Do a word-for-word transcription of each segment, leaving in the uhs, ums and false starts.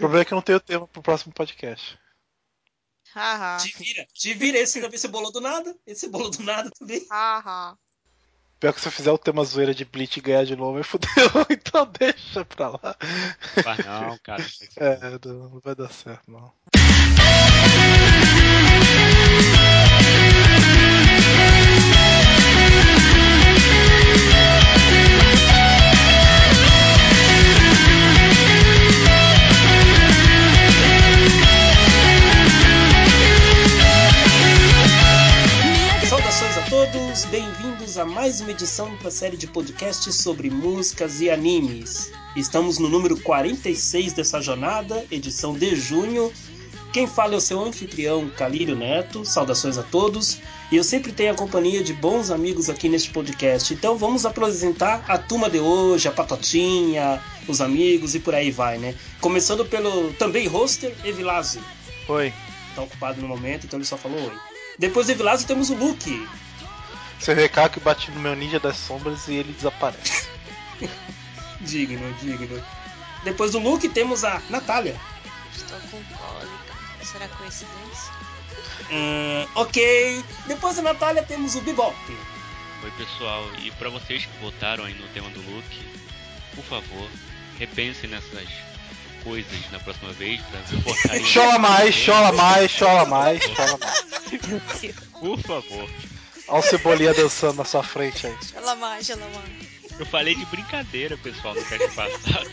problema é que eu não tenho tema pro próximo podcast. Haha. Te vira, te vira. Esse também você bolou do nada. Esse bolou do nada também. Haha. Pior que se eu fizer o tema zoeira de Bleach e ganhar de novo, aí fudeu. Então deixa pra lá. Mas não, cara. É, não, não vai dar certo, não. Saudações a todos, bem-vindos a mais uma edição da série de podcasts sobre músicas e animes. Estamos no número quarenta e seis dessa jornada, edição de junho. Quem fala é o seu anfitrião, Calírio Neto. Saudações a todos. E eu sempre tenho a companhia de bons amigos aqui neste podcast. Então vamos apresentar a turma de hoje, a Patotinha, os amigos e por aí vai, né? Começando pelo também hoster, Evilásio. Oi. Tá ocupado no momento, então ele só falou oi. Depois do Evilásio temos o Luke. Você vê cá que bati no meu ninja das sombras e ele desaparece. Digno, digno. Depois do Luke temos a Natália. Estou com cólica. Será coincidência? Hum, ok. Depois da Natália temos o Bebop. Oi, pessoal. E pra vocês que votaram aí no tema do Luke, por favor, repensem nessas coisas na próxima vez pra votarem. Chola mais, chola mais, chola mais, chola mais. Meu Deus. Por favor. Olha o Cebolinha dançando na sua frente aí. Ela mais, ela mais. Eu falei de brincadeira, pessoal, no cast passado.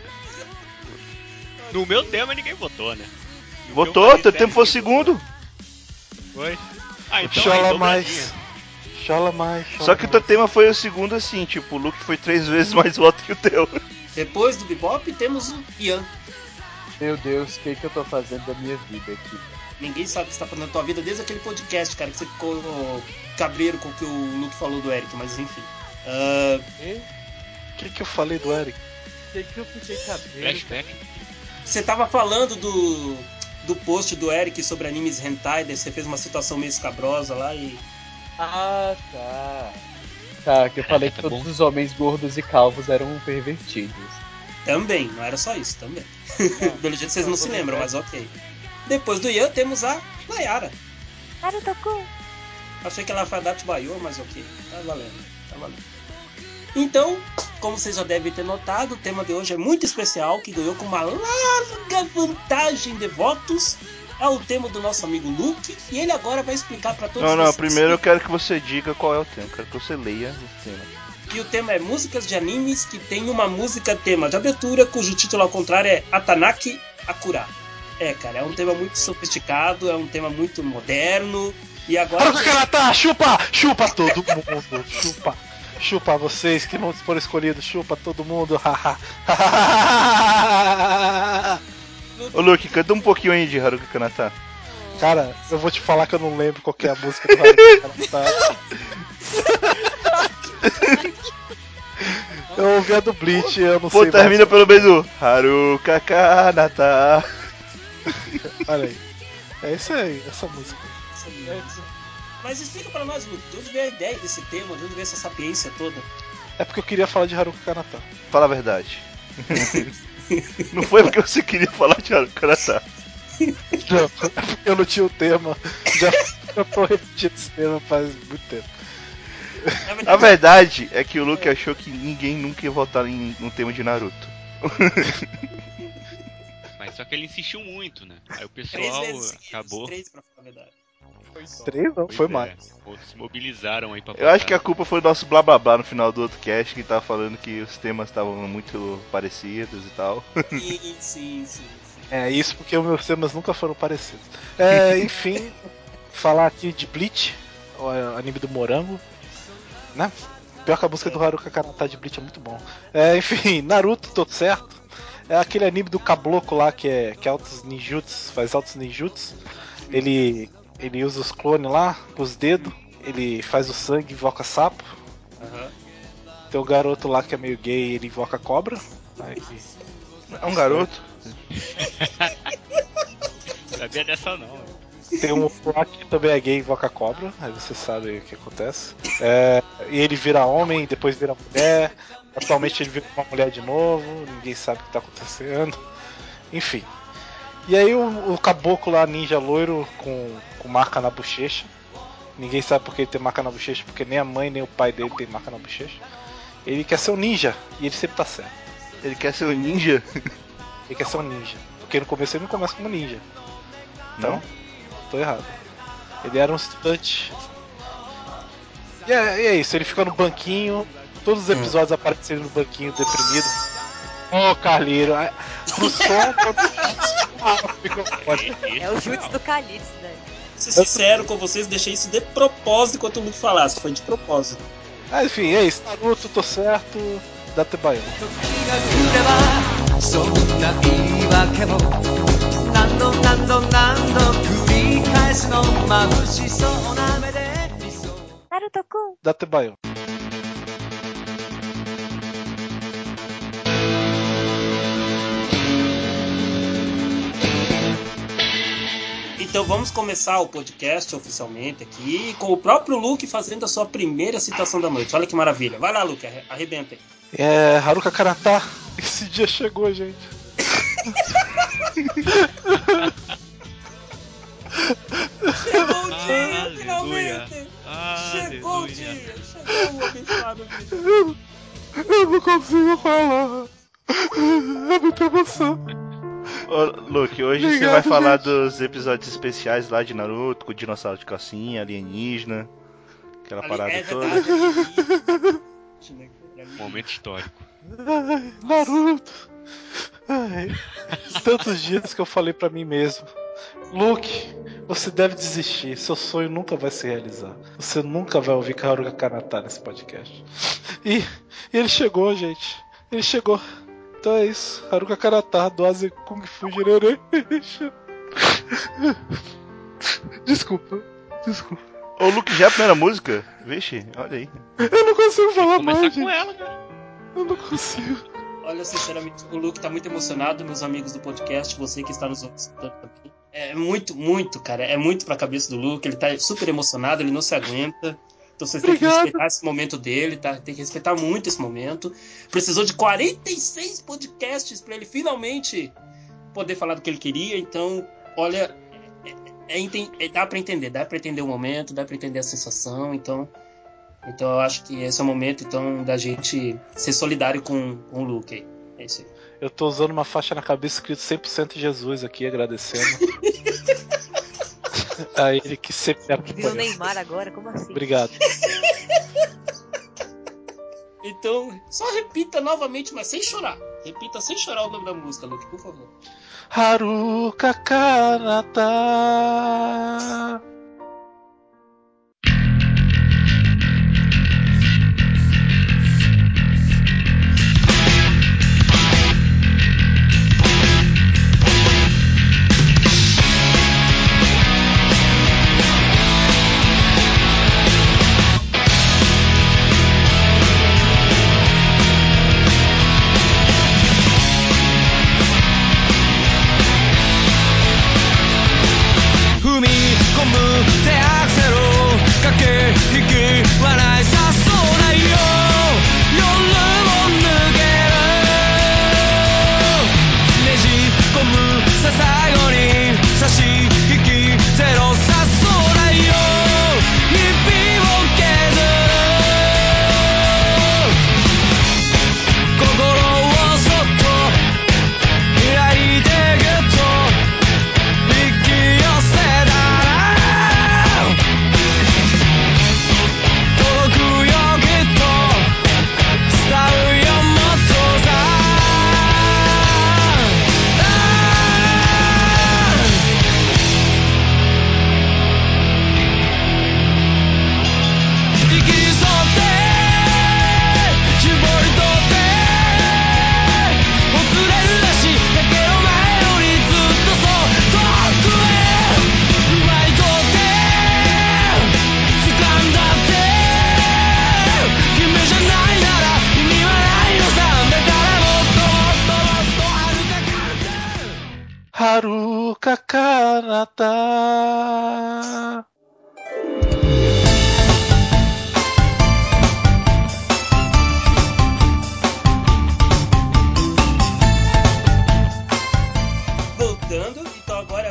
No meu tema ninguém votou, né? No Votou, teu tempo foi o segundo. Foi? Ah, então Chola aí, mais. dobradinha. Chola mais, chola Só que o mais. teu tema foi o segundo assim, tipo, o Luke foi três vezes mais voto que o teu. Depois do Bebop temos o Ian. Meu Deus, o que, que eu tô fazendo da minha vida aqui? Ninguém sabe o que você tá fazendo na tua vida desde aquele podcast, cara, que você ficou oh, cabreiro com o que o Luke falou do Eric, mas enfim. Uh, E? O que, que eu falei do Eric? O que, que eu fiquei cabelo? Flashback. você tava falando do, do post do Eric sobre animes hentai, daí você fez uma situação meio escabrosa lá e... Ah, tá. Tá, que eu falei que tá todos bom. os homens gordos e calvos eram pervertidos. Também, não era só isso, também. Ah, Pelo jeito vocês não, não se vou lembram, lembrar. mas ok. Depois do Ian temos a Nayara. Naruto-kun. Achei que ela foi a Datsubayo, mas ok. Tá valendo, tá valendo. Então, como vocês já devem ter notado, o tema de hoje é muito especial, que ganhou com uma larga vantagem de votos. É o tema do nosso amigo Luke, e ele agora vai explicar pra todos Não, não, vocês. primeiro eu quero que você diga qual é o tema, quero que você leia o tema. E o tema é músicas de animes que tem uma música tema de abertura, cujo título ao contrário é Atanaki Akura. É, cara, é um tema muito sofisticado, é um tema muito moderno, e agora... Haruka Kanata, chupa! Chupa todo mundo! Chupa! Chupa vocês que não foram escolhidos, chupa todo mundo! Ô Luke, canta um pouquinho aí de Haruka Kanata. Cara, eu vou te falar que eu não lembro qual que é a música do Haruka Kanata. Eu ouvi a do Bleach, eu não Pô, sei termina mais. pelo beijo. Haruka Kanata. Olha aí. É isso aí, essa música. Mas explica pra nós, Luke, de onde veio a ideia desse tema, de onde veio essa sapiência toda? É porque eu queria falar de Haruka Kanata. Fala a verdade. Não foi porque você queria falar de Haruka Kanata. Não, é porque eu não tinha o tema. Já eu tô repetindo esse tema faz muito tempo. A verdade é que o Luke achou que ninguém nunca ia votar em, no tema de Naruto. Mas só que ele insistiu muito, né? Aí o Três pessoal vezes seguidas, acabou. três pra falar a verdade. Três não, Pois foi é, mais. se mobilizaram aí pra Eu acho que a votar. culpa foi do nosso blá blá blá no final do outro cast, que tava falando que os temas estavam muito parecidos e tal. Sim, sim, sim, sim. É isso porque os meus temas nunca foram parecidos. É, enfim, falar aqui de Bleach, o anime do morango, né? Pior que a música do Haruka Kanata de Bleach é muito bom. É, enfim, Naruto, tô certo. É aquele anime do cabloco lá que é, que é altos ninjutsu, faz altos ninjutsu. Ele, ele usa os clones lá com os dedos, ele faz o sangue e invoca sapo. Aham. Tem o garoto lá que é meio gay, ele invoca cobra. Aí, É um garoto. Sabia dessa não, né? tem um outro lá que também é gay e invoca cobra, aí você sabe o que acontece. É, e ele vira homem, depois vira mulher. Atualmente ele vira uma mulher de novo, ninguém sabe o que tá acontecendo. Enfim, E aí o, o caboclo lá, ninja loiro, com, com marca na bochecha. Ninguém sabe por que ele tem marca na bochecha, porque nem a mãe nem o pai dele tem marca na bochecha. Ele quer ser um ninja, e ele sempre tá certo. Ele quer ser um ninja? Ele quer ser um ninja. Porque no começo ele não começa como ninja. Então, Não? tô errado. Ele era um estudante. E é, e é isso, ele fica no banquinho. Todos os episódios aparecem ele no banquinho deprimido. Ô, oh, Carlinho, pro som. É o chute do Calypso, né? Vou ser sincero com vocês, deixei isso de propósito enquanto o Luke falasse, foi de propósito. Ah, enfim, é isso. Naruto, tô certo. Dattebayo. Naruto-kun. Dattebayo. Então vamos começar o podcast oficialmente aqui, com o próprio Luke fazendo a sua primeira citação da noite. Olha que maravilha. Vai lá, Luke, arrebenta aí. É, Haruka Kanata, esse dia chegou, gente. Chegou o dia, Aleluia. finalmente! Aleluia. Chegou o dia! Chegou o abençoado dia! Eu, eu não consigo falar. É muita emoção. Ô, Luke, hoje Obrigado, você vai falar gente. dos episódios especiais lá de Naruto, com o dinossauro de calcinha, alienígena, aquela Ali, parada é toda. verdade, ali, ali. Momento histórico. Ai, Naruto. Ai, tantos dias que eu falei pra mim mesmo. Luke, você deve desistir. Seu sonho nunca vai se realizar. Você nunca vai ouvir Haruka Kanata nesse podcast. E, e ele chegou, gente. Ele chegou. Então é isso. Haruka Kanata, Doase Kung Fu Generation. Desculpa. Desculpa. Ô, Luke, já é a primeira música? Vixe, olha aí. Eu não consigo falar Começar mais, com gente. ela, cara. Eu não consigo. Olha, sinceramente, o Luke tá muito emocionado, meus amigos do podcast, você que está nos ouvindo também. É muito, muito, cara, é muito pra cabeça do Luke, ele tá super emocionado, ele não se aguenta. Então vocês têm que Obrigado. respeitar esse momento dele, tá? Tem que respeitar muito esse momento. Precisou de quarenta e seis podcasts pra ele finalmente poder falar do que ele queria, então, olha, é, é, é, dá pra entender, dá pra entender o momento, dá pra entender a sensação, então... Então eu acho que esse é o momento então da gente ser solidário com, com o Luke aí. É isso aí. Eu tô usando uma faixa na cabeça escrito cem por cento Jesus aqui, agradecendo. A ele que sempre me Que virou apoiou. Neymar agora, como assim? Obrigado. Então, só repita novamente, mas sem chorar. Repita sem chorar o nome da música, Luke, por favor. Haruka Kanata. Haruka Kanata. Voltando,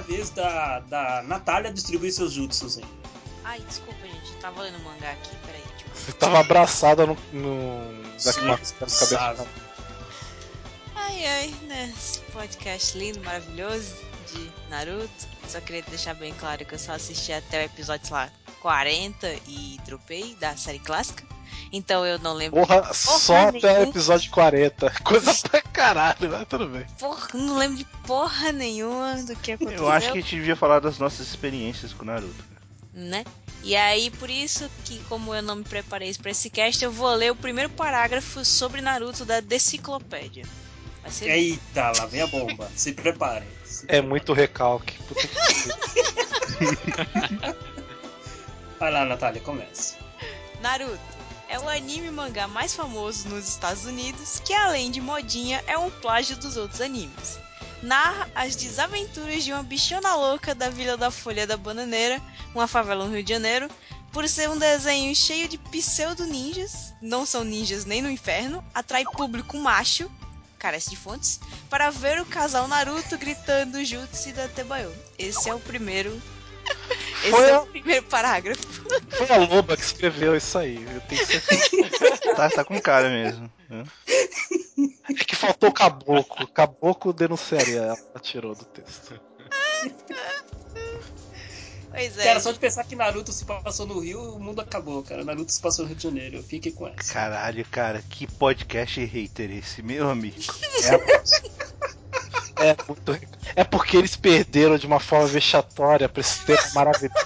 vez da, da Natália distribuir seus jutsus, hein? Ai, desculpa, gente. Eu tava lendo o mangá aqui, peraí. Tipo... Você tava abraçada no. no... Sim, na cabeça. Ai, ai, né? Esse podcast lindo, maravilhoso de Naruto. Só queria deixar bem claro que eu só assisti até o episódio, sei lá, quarenta e dropei da série clássica. Então eu não lembro. Porra, porra só até o nenhuma. episódio quarenta. Coisa pra caralho, mas tudo bem. Porra, não lembro de porra nenhuma do que aconteceu. Eu acho que a gente devia falar das nossas experiências com o Naruto. Né? E aí, por isso que, como eu não me preparei pra esse cast, eu vou ler o primeiro parágrafo sobre Naruto da Deciclopédia. Vai ser... Eita, lá vem a bomba. Se preparem. Se É preparem. muito recalque. Puta que pariu. Vai lá, Natália, comece. Naruto é o anime e mangá mais famoso nos Estados Unidos, que além de modinha, é um plágio dos outros animes. Narra as desaventuras de uma bichona louca da Vila da Folha da Bananeira, uma favela no Rio de Janeiro, por ser um desenho cheio de pseudo-ninjas, não são ninjas nem no inferno, atrai público macho, carece de fontes, para ver o casal Naruto gritando Jutsu da Tebayo. Esse é o primeiro... Esse Foi é a- o primeiro parágrafo. Foi a Loba que escreveu isso aí. Eu tenho certeza. Tá, tá com cara mesmo. Né? É que faltou caboclo. Caboclo denunciaria. Ela tirou do texto. Pois é. Cara, só de pensar que Naruto se passou no Rio, o mundo acabou, cara. Naruto se passou no Rio de Janeiro. Eu fiquei com essa. Caralho, cara, que podcast hater esse, meu amigo. É, é muito. É porque eles perderam de uma forma vexatória pra esse tema maravilhoso.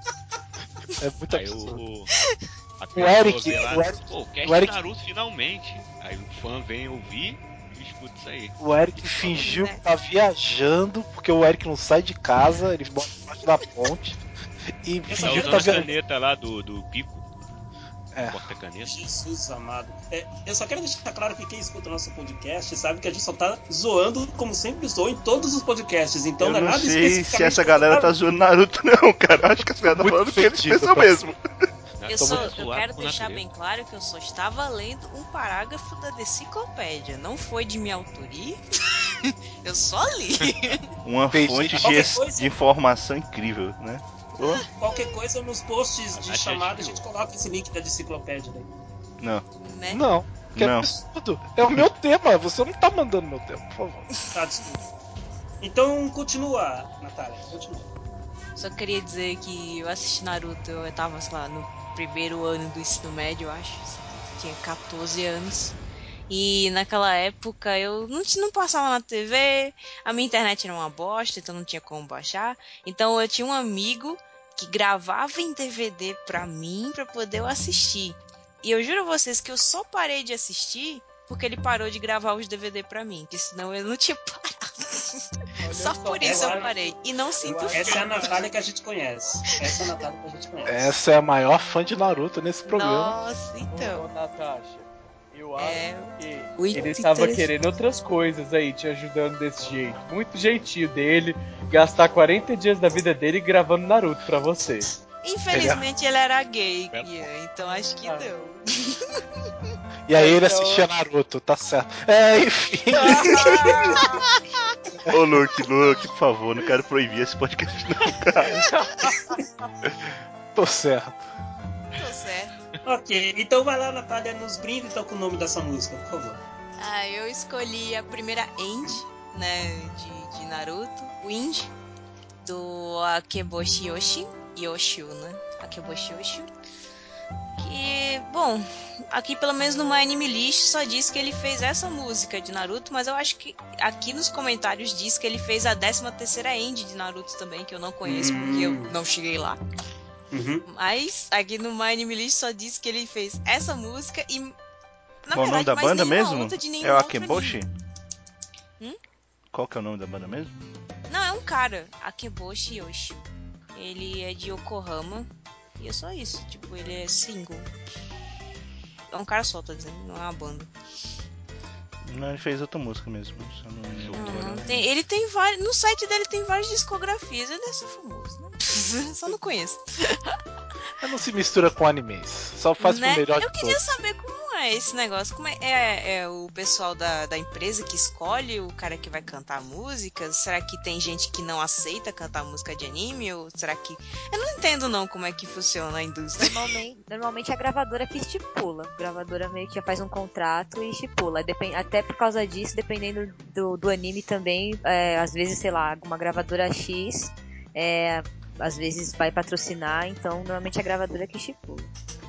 É muito Aí absurdo. o, o, a O pessoa Eric- vê lá, o Eric- pô, o cast o Eric- Naruto finalmente. Aí o fã vem ouvir e escuta isso aí. O Eric fingiu que tá viajando, porque o Eric não sai de casa, ele bota embaixo da ponte. E Eu só Tá fingiu que quero tá usando a deixar- viajando. caneta lá do, do Pico. É. Porta-caneta. Jesus amado. É, eu só quero deixar claro que quem escuta o nosso podcast sabe que a gente só tá zoando como sempre zoou em todos os podcasts. Então Eu não é não nada sei especificamente se essa contra galera tá Naruto. zoando Naruto, não, cara. Acho que essa galera tá Muito falando o que eles fedido, pensam tá? mesmo. Eu, Tô só, muito eu zoado quero com deixar natureza. bem claro que eu só estava lendo um parágrafo da Deciclopédia. Não foi de minha autoria. Eu só li. Uma Fez fonte isso. de, Qualquer es- coisa. de informação incrível, né? Ô, Qualquer coisa nos posts de A gente chamada a viu. gente coloca esse link da enciclopédia daí. não. Né? Não, que Não. absurdo. É o meu tema, você não tá mandando meu tema, por favor. Tá, desculpa. Então continua, Natália, continua. Só queria dizer que eu assisti Naruto, eu tava, sei lá, no primeiro ano do ensino médio, eu acho. Tinha catorze anos. E naquela época eu não, não passava na T V, a minha internet era uma bosta, então não tinha como baixar. Então eu tinha um amigo que gravava em D V D pra mim, pra poder eu assistir. E eu juro a vocês que eu só parei de assistir porque ele parou de gravar os D V D pra mim, porque senão eu não tinha parado. Só por isso essa- eu parei. E não sinto eu acho- Essa é a falta. Natália que a gente conhece. Essa é a Natália que a gente conhece. Essa é a maior fã de Naruto nesse programa. Nossa, Ô, então. Natasha, eu acho É, que muito ele estava interessante. querendo outras coisas aí, te ajudando desse jeito. Muito jeitinho dele, gastar quarenta dias da vida dele gravando Naruto pra você. Infelizmente ele era gay, Pera- Ian, então acho que Ah. deu. E aí ele Então- assistia Naruto, tá certo. É, enfim. Ô, Luke, Luke, por favor, não quero proibir esse podcast, não, cara. Tô certo. Tô certo. Ok, então vai lá, Natália, nos brinde então com o nome dessa música, por favor. Ah, eu escolhi a primeira End, né, de, de Naruto, o End, do Akeboshi Yoshi, Yoshio, né, Akeboshi Yoshio. Que, bom, aqui pelo menos no My Anime List só diz que ele fez essa música de Naruto, mas eu acho que aqui nos comentários diz que ele fez a décima terceira End de Naruto também, que eu não conheço Hum. porque eu não cheguei lá. Uhum. Mas aqui no My Anime List só diz que ele fez essa música e, na Qual é o nome verdade, da mais banda nenhuma mesmo? outra de nenhum É o outro Akeboshi? anime. Hum? Qual que é o nome da banda mesmo? Não, é um cara, Akeboshi Yoshi. Ele é de Yokohama e é só isso, tipo, ele é single. É um cara só, tá dizendo, não é uma banda. Não, ele fez outra música mesmo. Só não me lembro. Não, tem, ele tem vários. No site dele tem várias discografias, ele é só famoso, né? Só não conheço. Mas não se mistura com animes. Só faz Né? pro melhor Eu de queria todos. saber como é é esse negócio? Como é, é, é o pessoal da, da empresa que escolhe o cara que vai cantar músicas? Será que tem gente que não aceita cantar música de anime? Ou será que... Eu não entendo não como é que funciona a indústria. Normalmente, normalmente é a gravadora que estipula. A gravadora meio que já faz um contrato e estipula. Depend... Até por causa disso, dependendo do, do anime também, é, às vezes, sei lá, uma gravadora X, é, às vezes vai patrocinar, então normalmente é a gravadora que estipula.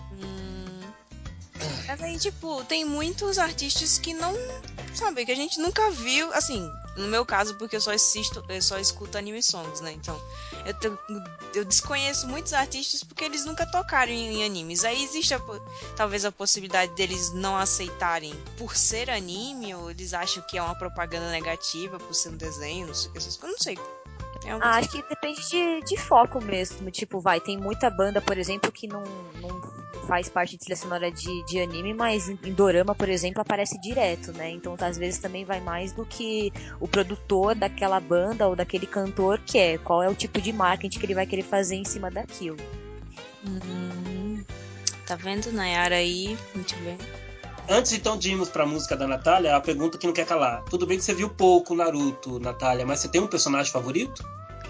Mas aí, tipo, tem muitos artistas que não, sabe, que a gente nunca viu, assim, no meu caso, porque eu só assisto, eu só escuto anime songs, né, então eu, te, eu desconheço muitos artistas porque eles nunca tocaram em, em animes. Aí existe, a, talvez, a possibilidade deles não aceitarem por ser anime, ou eles acham que é uma propaganda negativa por ser um desenho, não sei o que, essas coisas, não sei. É um... Ah, acho que depende de, de foco mesmo. Tipo, vai, tem muita banda, por exemplo, que não, não faz parte de trilha sonora de, de anime, mas em, em dorama, por exemplo, aparece direto, né? Então, às vezes também vai mais do que o produtor daquela banda ou daquele cantor quer. Qual é o tipo de marketing que ele vai querer fazer em cima daquilo. Hum, tá vendo, Nayara aí? Muito bem. Antes então de irmos pra música da Natália, a pergunta que não quer calar. Tudo bem que você viu pouco Naruto, Natália, mas você tem um personagem favorito?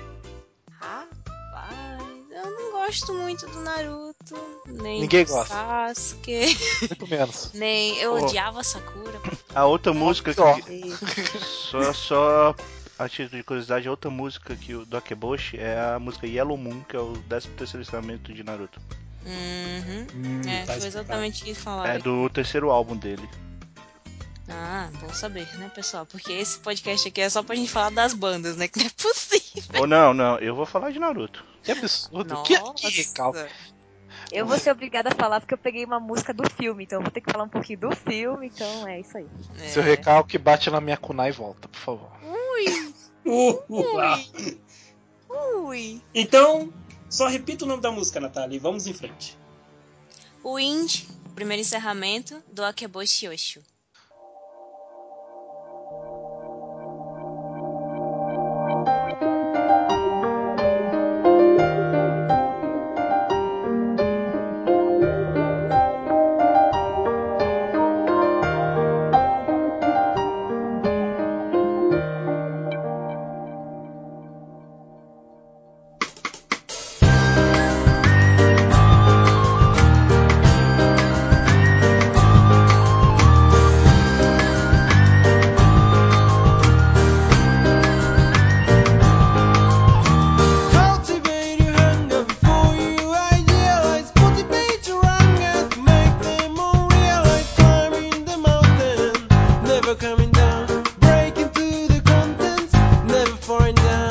Rapaz, eu não gosto muito do Naruto, nem Ninguém do gosta. Sasuke, Muito menos. nem... Eu Pô. odiava Sakura. A outra música ó. que. Só, só a título de curiosidade, a outra música que o do Akeboshi é a música Yellow Moon, que é o décimo terceiro ensinamento de Naruto. Uhum. Hum, É, tá foi exatamente o que falaram. É do terceiro álbum dele. Ah, bom saber, né, pessoal? Porque esse podcast aqui é só pra gente falar das bandas, né? Que não é possível. Ou não, não, eu vou falar de Naruto. Que absurdo. Nossa. Que, que recalque. Eu vou ser obrigada a falar porque eu peguei uma música do filme, então eu vou ter que falar um pouquinho do filme, então é isso aí. É. Seu recalque bate na minha kunai e volta, por favor. Ui, Uh, uh, ah. ui. Então, só repita o nome da música, Natália, e vamos em frente. O Wind, primeiro encerramento do Akeboshi Yoshu. Cultivate your hunger before you idealize. Cultivate your anger to make them more realize. Climbing the mountain, never coming down. Breaking through the contents, never falling down.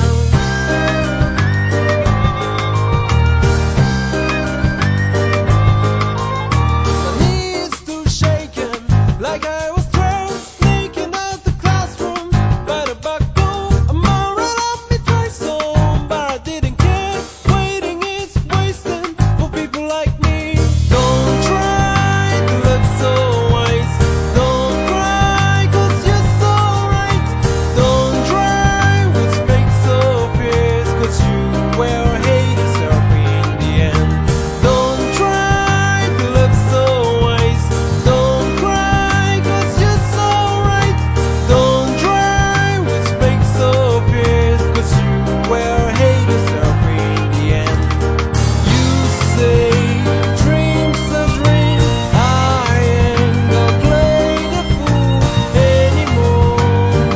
My knees still shaking, like I was twelve, sneaking out the classroom. By the buckle, a moral of me twice on, but I didn't care. Waiting is wasting for people like me. Don't try to look so wise. Don't cry, cause you're so right. Don't try what's fake so fierce, cause you will hate yourself in the end. Don't try to look so wise. Don't cry, cause you're so right. Don't try what's fake so fierce, cause you will hate yourself in the end. You say dreams are dreams. I ain't gonna play the fool anymore.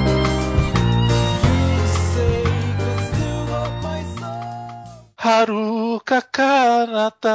You say, cause still got my soul. Haruka Kanata.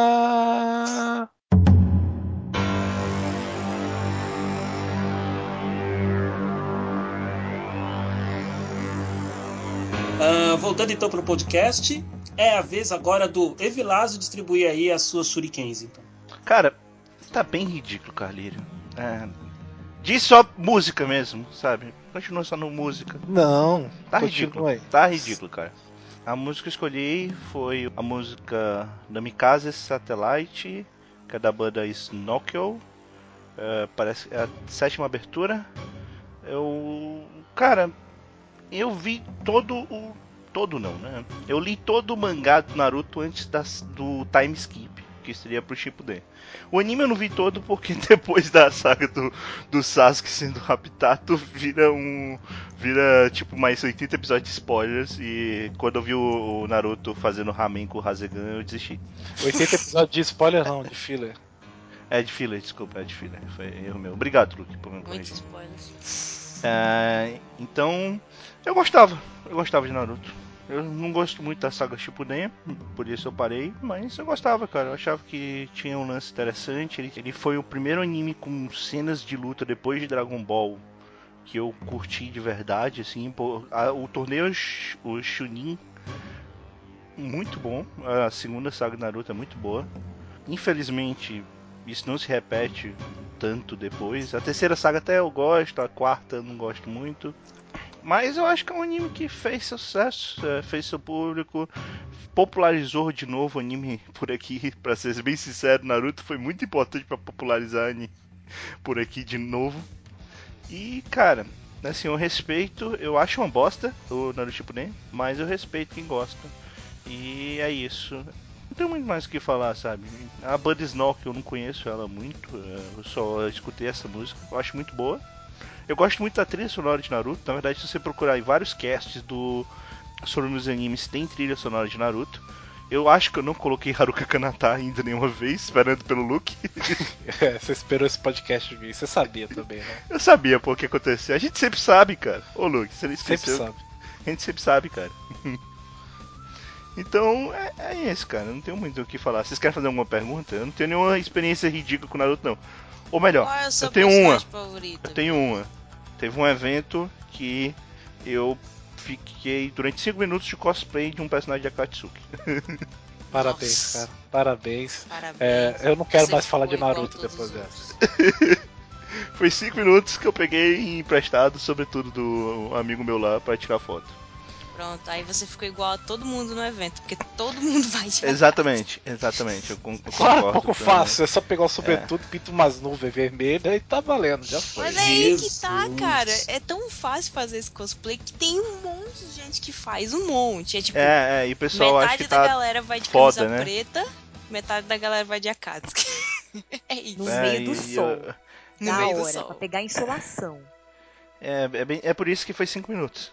Ah, voltando então pro podcast, é a vez agora do Evilásio distribuir aí as suas shurikens, então. Cara, tá bem ridículo, Carlírio. É, diz só música mesmo, sabe? Continua só no música. Não, Tá continua ridículo. aí. Tá ridículo, cara. A música que eu escolhi foi a música Namikaze Satellite, que é da banda Snokyo. É, parece é a sétima abertura. Eu. Cara, eu vi todo o. Todo não, né? Eu li todo o mangá do Naruto antes das, do time skip. que seria pro Shippuden. O anime eu não vi todo porque depois da saga do, do Sasuke sendo raptado, vira um... vira tipo mais oitenta episódios de spoilers, e quando eu vi o, o Naruto fazendo ramen com o Rasengan, eu desisti. oitenta episódios de spoiler não, de filler. É de filler, desculpa, é de filler, foi erro meu. Obrigado, Luke, por me Muitos corrigir. spoilers. É, então, eu gostava, eu gostava de Naruto. Eu não gosto muito da saga Shippuden, por isso eu parei, mas eu gostava, cara. Eu achava que tinha um lance interessante. Ele, ele foi o primeiro anime com cenas de luta depois de Dragon Ball que eu curti de verdade, assim. Pô, a, o torneio, o Chunin, muito bom. A segunda saga de Naruto é muito boa. Infelizmente, isso não se repete tanto depois. A terceira saga até eu gosto, a quarta eu não gosto muito. Mas eu acho que é um anime que fez sucesso, é, fez seu público, popularizou de novo o anime por aqui. Pra ser bem sincero, Naruto foi muito importante pra popularizar anime por aqui de novo. E, cara, assim, eu respeito, eu acho uma bosta o Naruto Shippuden, mas eu respeito quem gosta. E é isso. Não tem muito mais o que falar, sabe? A banda Snork eu não conheço ela muito, eu só escutei essa música, eu acho muito boa. Eu gosto muito da trilha sonora de Naruto. Na verdade, se você procurar em vários casts do sobre meus animes, tem trilha sonora de Naruto. Eu acho que eu não coloquei Haruka Kanata ainda nenhuma vez, esperando pelo Luke. É, você esperou esse podcast vir, você sabia também, né? Eu sabia, pô, o que aconteceu. A gente sempre sabe, cara. Ô, Luke, você não esqueceu? Sempre sabe. A gente sempre sabe, cara. Então, é, é isso, cara. Não tenho muito o que falar. Vocês querem fazer alguma pergunta? Eu não tenho nenhuma experiência ridícula com Naruto, não. Ou melhor, Qual é o seu eu tenho uma. personagem favorito? Eu tenho uma. Teve um evento que eu fiquei durante cinco minutos de cosplay de um personagem de Akatsuki. Parabéns, Nossa. cara. Parabéns. Parabéns. É, eu não quero Você mais falar de ficou igual Naruto todos depois os dessa. Foi cinco minutos que eu peguei emprestado, sobretudo do amigo meu lá, pra tirar foto. Pronto, aí você ficou igual a todo mundo no evento, porque todo mundo vai de Exatamente, exatamente. Eu, con- eu Claro, concordo. pouco com- fácil, é só pegar o sobretudo, pinta umas nuvens vermelhas e tá valendo, já foi. Mas é aí que tá, Jesus. cara. É tão fácil fazer esse cosplay que tem um monte de gente que faz, um monte. É tipo, É, é, e o pessoal acha metade que da tá. galera vai de foda, camisa né? preta, metade da galera vai de Akatsuki. É isso. No É, meio do e- e sol. eu- No Da meio do hora, sol. pra pegar insolação. É, é, bem- é por isso que foi cinco minutos.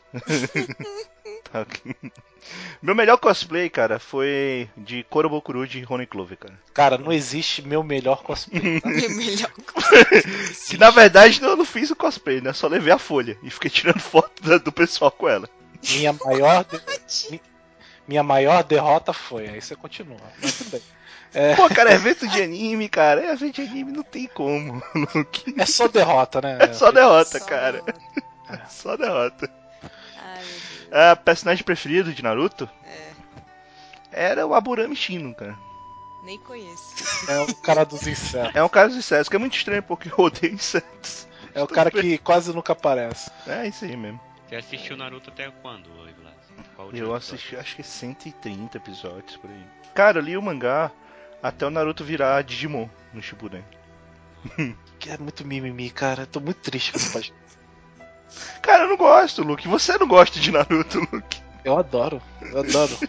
Tá, ok. Meu melhor cosplay, cara, foi de Korobokuru de Rony Clover, cara. Cara, não existe meu melhor cosplay, tá? É melhor. Que na verdade eu não fiz o cosplay, né? Só levei a folha e fiquei tirando foto da- do pessoal com ela. Minha maior, de- mi- minha maior derrota foi. Aí você continua, mas tudo bem. É, Pô, cara, é evento de anime, cara. É evento de anime, não tem como. Luke. é só derrota, né? É só derrota, Só cara. derrota. Só derrota. Ai, meu Deus. A personagem preferido de Naruto É, era o Aburami Shino, cara. nem conheço. É o cara dos insetos. É um cara dos insetos, que é muito estranho porque eu odeio insetos. É o cara que quase nunca aparece. É isso aí mesmo. Você assistiu Naruto até quando, ô Vilas? Qual o último Eu episódio? assisti acho que cento e trinta episódios por aí. Cara, eu li o mangá até o Naruto virar Digimon no Shippuden. Que é muito mimimi, cara. Eu tô muito triste com esse podcast. Cara, eu não gosto, Luke. Você não gosta de Naruto, Luke. Eu adoro, eu adoro.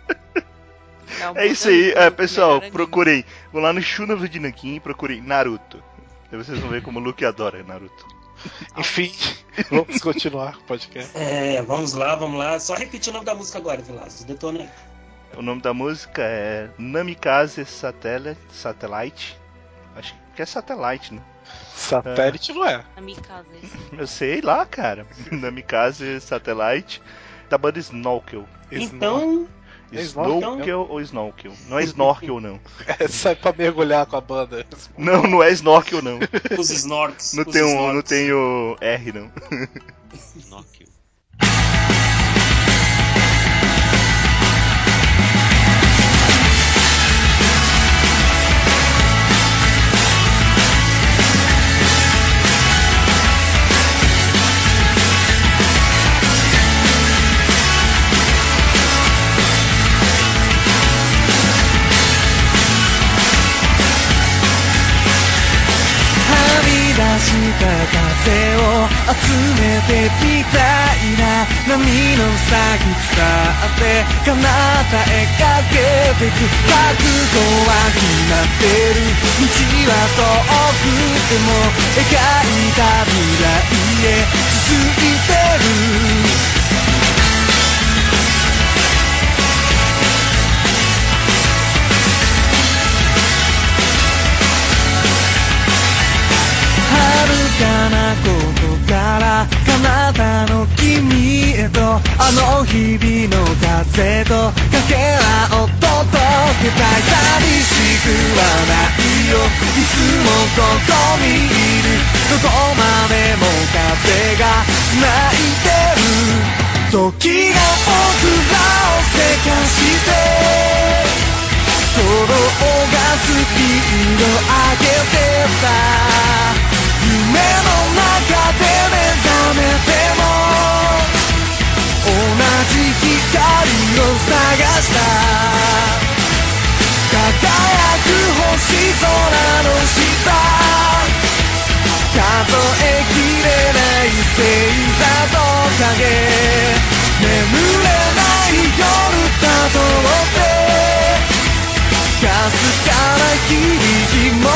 um É isso aí, é, pessoal, melhor anime. procurei. Vou lá no Shuna do Dinakin e procurei Naruto. Aí vocês vão ver como o Luke adora Naruto. Enfim, vamos continuar com o podcast. É, vamos lá, vamos lá. Só repetir o nome da música agora, Vilas. Detona aí. O nome da música é Namikaze Satellite. Satellite. Acho que é Satellite, né? Satélite não é. Kamikaze. Eu sei lá, cara. Namikaze Satellite. Da banda Snorkel. Então, É Snorkel? Snorkel ou Snorkel? Não é Snorkel, não. É, sai pra mergulhar com a banda. Não, não é Snorkel, não. os Snorks. Não os tem, um, Snorks. não tem o R, não. Snorkel. "はみ出した風を集めてみたいな波の先伝って彼方へかけてく覚悟は決まってる道は遠くても描いた未来へ続いてる遥かなことから彼方の君へとあの日々の風とかけらを届けたい寂しくはないよいつもここにいるどこまでも風が泣いてる時が僕らをせかして鼓動がスピード上げてた夢の中で目覚めても同じ光を探した輝く星空の下数えきれない星座と影眠れない夜だとってかすかな響き求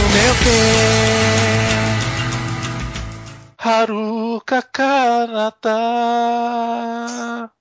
めて遥か彼方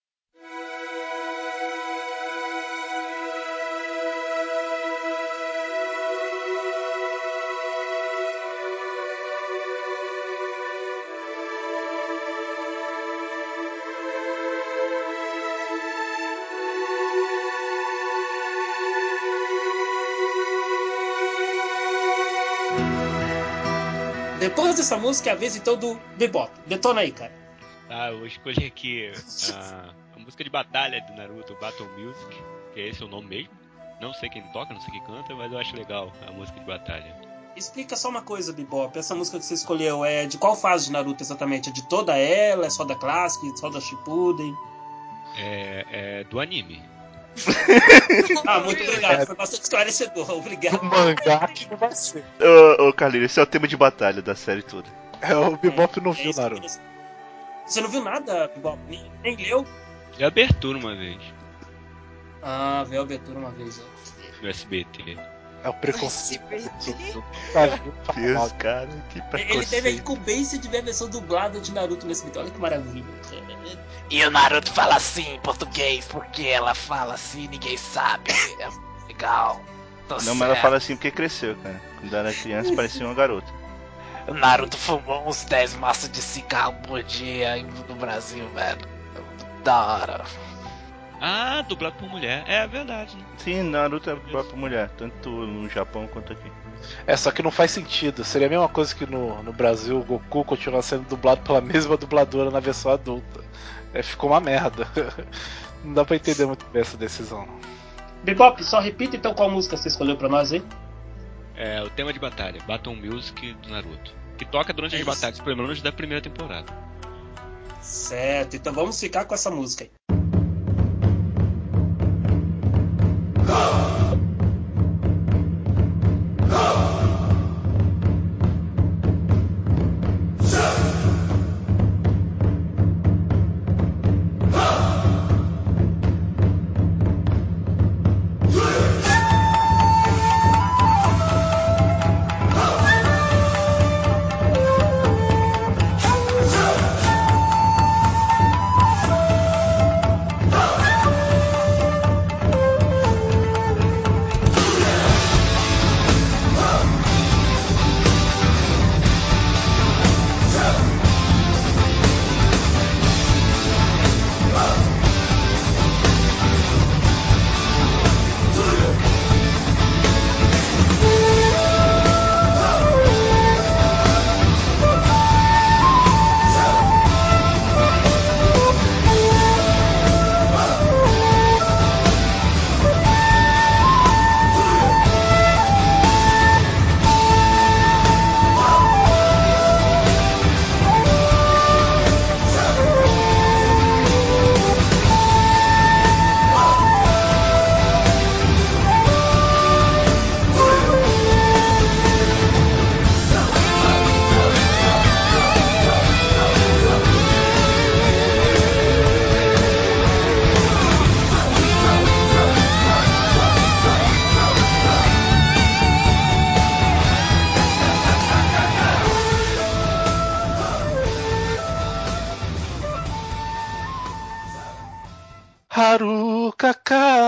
Depois dessa música é a vez então do Bebop. Detona aí, cara. Tá, eu vou escolher aqui a, a música de batalha do Naruto, Battle Music, que é esse o nome mesmo. Não sei quem toca, não sei quem canta, mas eu acho legal a música de batalha. Explica só uma coisa, Bebop. Essa música que você escolheu é de qual fase de Naruto exatamente? É de toda ela? É só da Classic? Só da Shippuden? É, é do anime. Ah, muito obrigado. Foi bastante esclarecedor. Obrigado. do mangá que não vai ser. Ô, ô Carlinhos, esse é o tema de batalha da série toda. É, o Bebop não É viu isso que eu Naruto. queria- Você não viu nada, Bebop? Nem, nem leu? De abertura uma vez, Ah, veio a abertura uma vez. ó. no S B T. É o preconceito. S B T. Deus, cara, que Ele teve a preconceito. incumbência de ver a versão dublada de Naruto nesse vídeo. Olha que maravilha. E o Naruto fala assim em português, porque ela fala assim, ninguém sabe. É legal. Tô Não, mas ela certo. fala assim porque cresceu, cara. Quando era criança parecia uma garota. O Naruto fumou uns dez maços de cigarro por dia no Brasil, velho. Da hora. Ah, dublado por mulher, é verdade, né? Sim, Naruto é dublado por mulher, tanto no Japão quanto aqui. É, só que não faz sentido. Seria a mesma coisa que no, no Brasil o Goku continuar sendo dublado pela mesma dubladora na versão adulta. É, ficou uma merda. Não dá pra entender muito bem essa decisão. Bebop, só repita então qual música você escolheu pra nós aí. É o tema de batalha, Battle Music do Naruto. Que toca durante É as isso. batalhas, pelo menos da primeira temporada. Certo, então vamos ficar com essa música aí. Haruka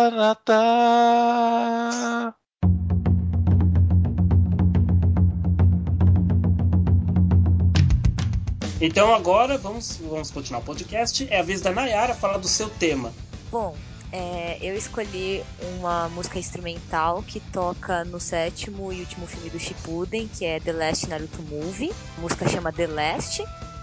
Kanata. Então agora vamos, vamos continuar o podcast. É a vez da Nayara falar do seu tema. Bom, é, eu escolhi uma música instrumental que toca no sétimo e último filme do Shippuden, que é The Last Naruto Movie. A música chama The Last.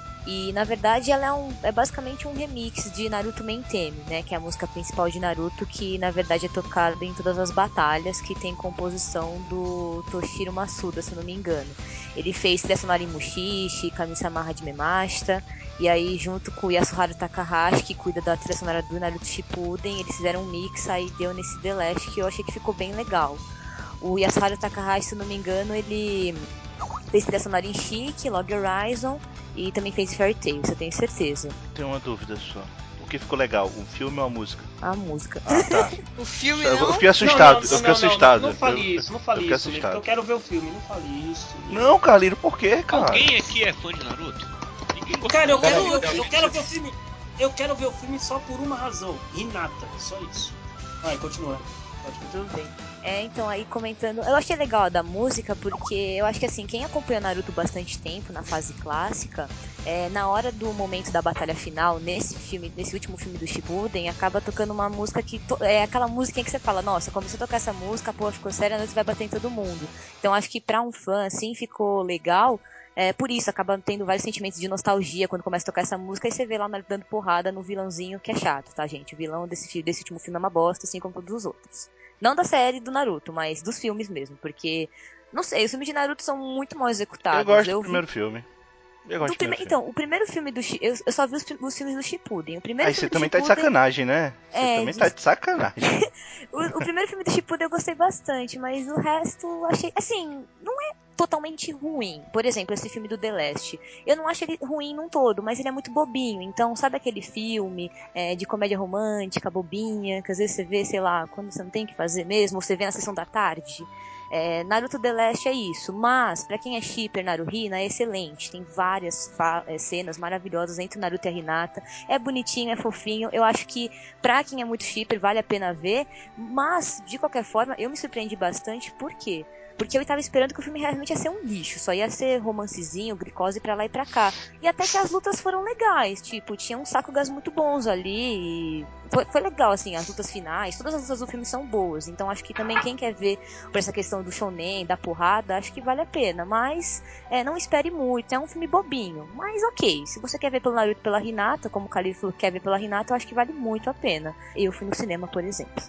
E na verdade ela é, um, é basicamente um remix de Naruto Main Theme, né? Que é a música principal de Naruto, que na verdade é tocada em todas as batalhas, que tem composição do Toshiro Masuda, se eu não me engano. Ele fez trilha sonora em Mushishi, Kami-sama Hajime Mashita, e aí junto com o Yasuharu Takahashi, que cuida da trilha sonora do Naruto Shippuden, eles fizeram um mix, aí deu nesse The Last, que eu achei que ficou bem legal. O Yasuharu Takahashi, se eu não me engano, ele fez trilha sonora em Chique, Log Horizon e também fez Fairy Tail, eu tenho certeza. Tenho uma dúvida só. O que ficou legal, o filme ou a música? A música. Ah, tá. O filme Eu, não? eu fiquei assustado, Não, não, eu fiquei não, assustado. Não, não, não fale Eu- isso, não fale eu fiquei isso, Lito, assustado. que eu quero ver o filme, não fale isso. Não, Carlino, por quê, cara? Alguém aqui é fã de Naruto? Ninguém gostou. Cara, eu quero, Peraí, ver, o- peraí. eu quero ver o filme. Eu quero ver o filme só por uma razão. Hinata, só isso. Vai, continua. Pode continuar. Tudo bem. É, então aí comentando, eu achei legal a da música porque eu acho que assim, quem acompanhou Naruto bastante tempo na fase clássica, é, na hora do momento da batalha final, nesse filme, nesse último filme do Shippuden, acaba tocando uma música que to- é aquela música que você fala, nossa, começou a tocar essa música, pô, ficou séria, a noite vai bater em todo mundo. Então acho que pra um fã assim ficou legal. É, por isso, acaba tendo vários sentimentos de nostalgia quando começa a tocar essa música e você vê lá Naruto dando porrada no vilãozinho, que é chato, tá, gente? O vilão desse, fi- desse último filme é uma bosta, assim como todos os outros. Não da série do Naruto, mas dos filmes mesmo, porque, não sei, os filmes de Naruto são muito mal executados. Eu gosto do vi- primeiro filme. Eu gosto do do prime- primeiro filme. Então, o primeiro filme do Shi- eu, eu só vi os, fi- os filmes do Shippuden. O primeiro Aí filme você do também tá de Shippuden- sacanagem, né? Você É, também de- tá de sacanagem. o, o primeiro filme do Shippuden eu gostei bastante, mas o resto eu achei, assim, não é totalmente ruim. Por exemplo, esse filme do The Last. Eu não acho ele ruim num todo, mas ele é muito bobinho. Então, sabe aquele filme é, de comédia romântica, bobinha, que às vezes você vê, sei lá, quando você não tem o que fazer mesmo, ou você vê na sessão da tarde? É, Naruto The Last é isso, mas pra quem é shipper Naruhina é excelente, tem várias fa- é, cenas maravilhosas entre o Naruto e a Hinata, é bonitinho, é fofinho, eu acho que pra quem é muito shipper vale a pena ver, mas de qualquer forma eu me surpreendi bastante, por quê? Porque eu tava esperando que o filme realmente ia ser um lixo, só ia ser romancezinho, glicose pra lá e pra cá. E até que as lutas foram legais, tipo, tinha uns sakugas muito bons ali, e foi, foi legal, assim, as lutas finais, todas as lutas do filme são boas, então acho que também quem quer ver por essa questão do shonen, da porrada, acho que vale a pena, mas é, não espere muito, é um filme bobinho, mas ok, se você quer ver pelo Naruto e pela Hinata, como o Khalil falou que quer ver pela Hinata, eu acho que vale muito a pena. Eu fui no cinema, por exemplo.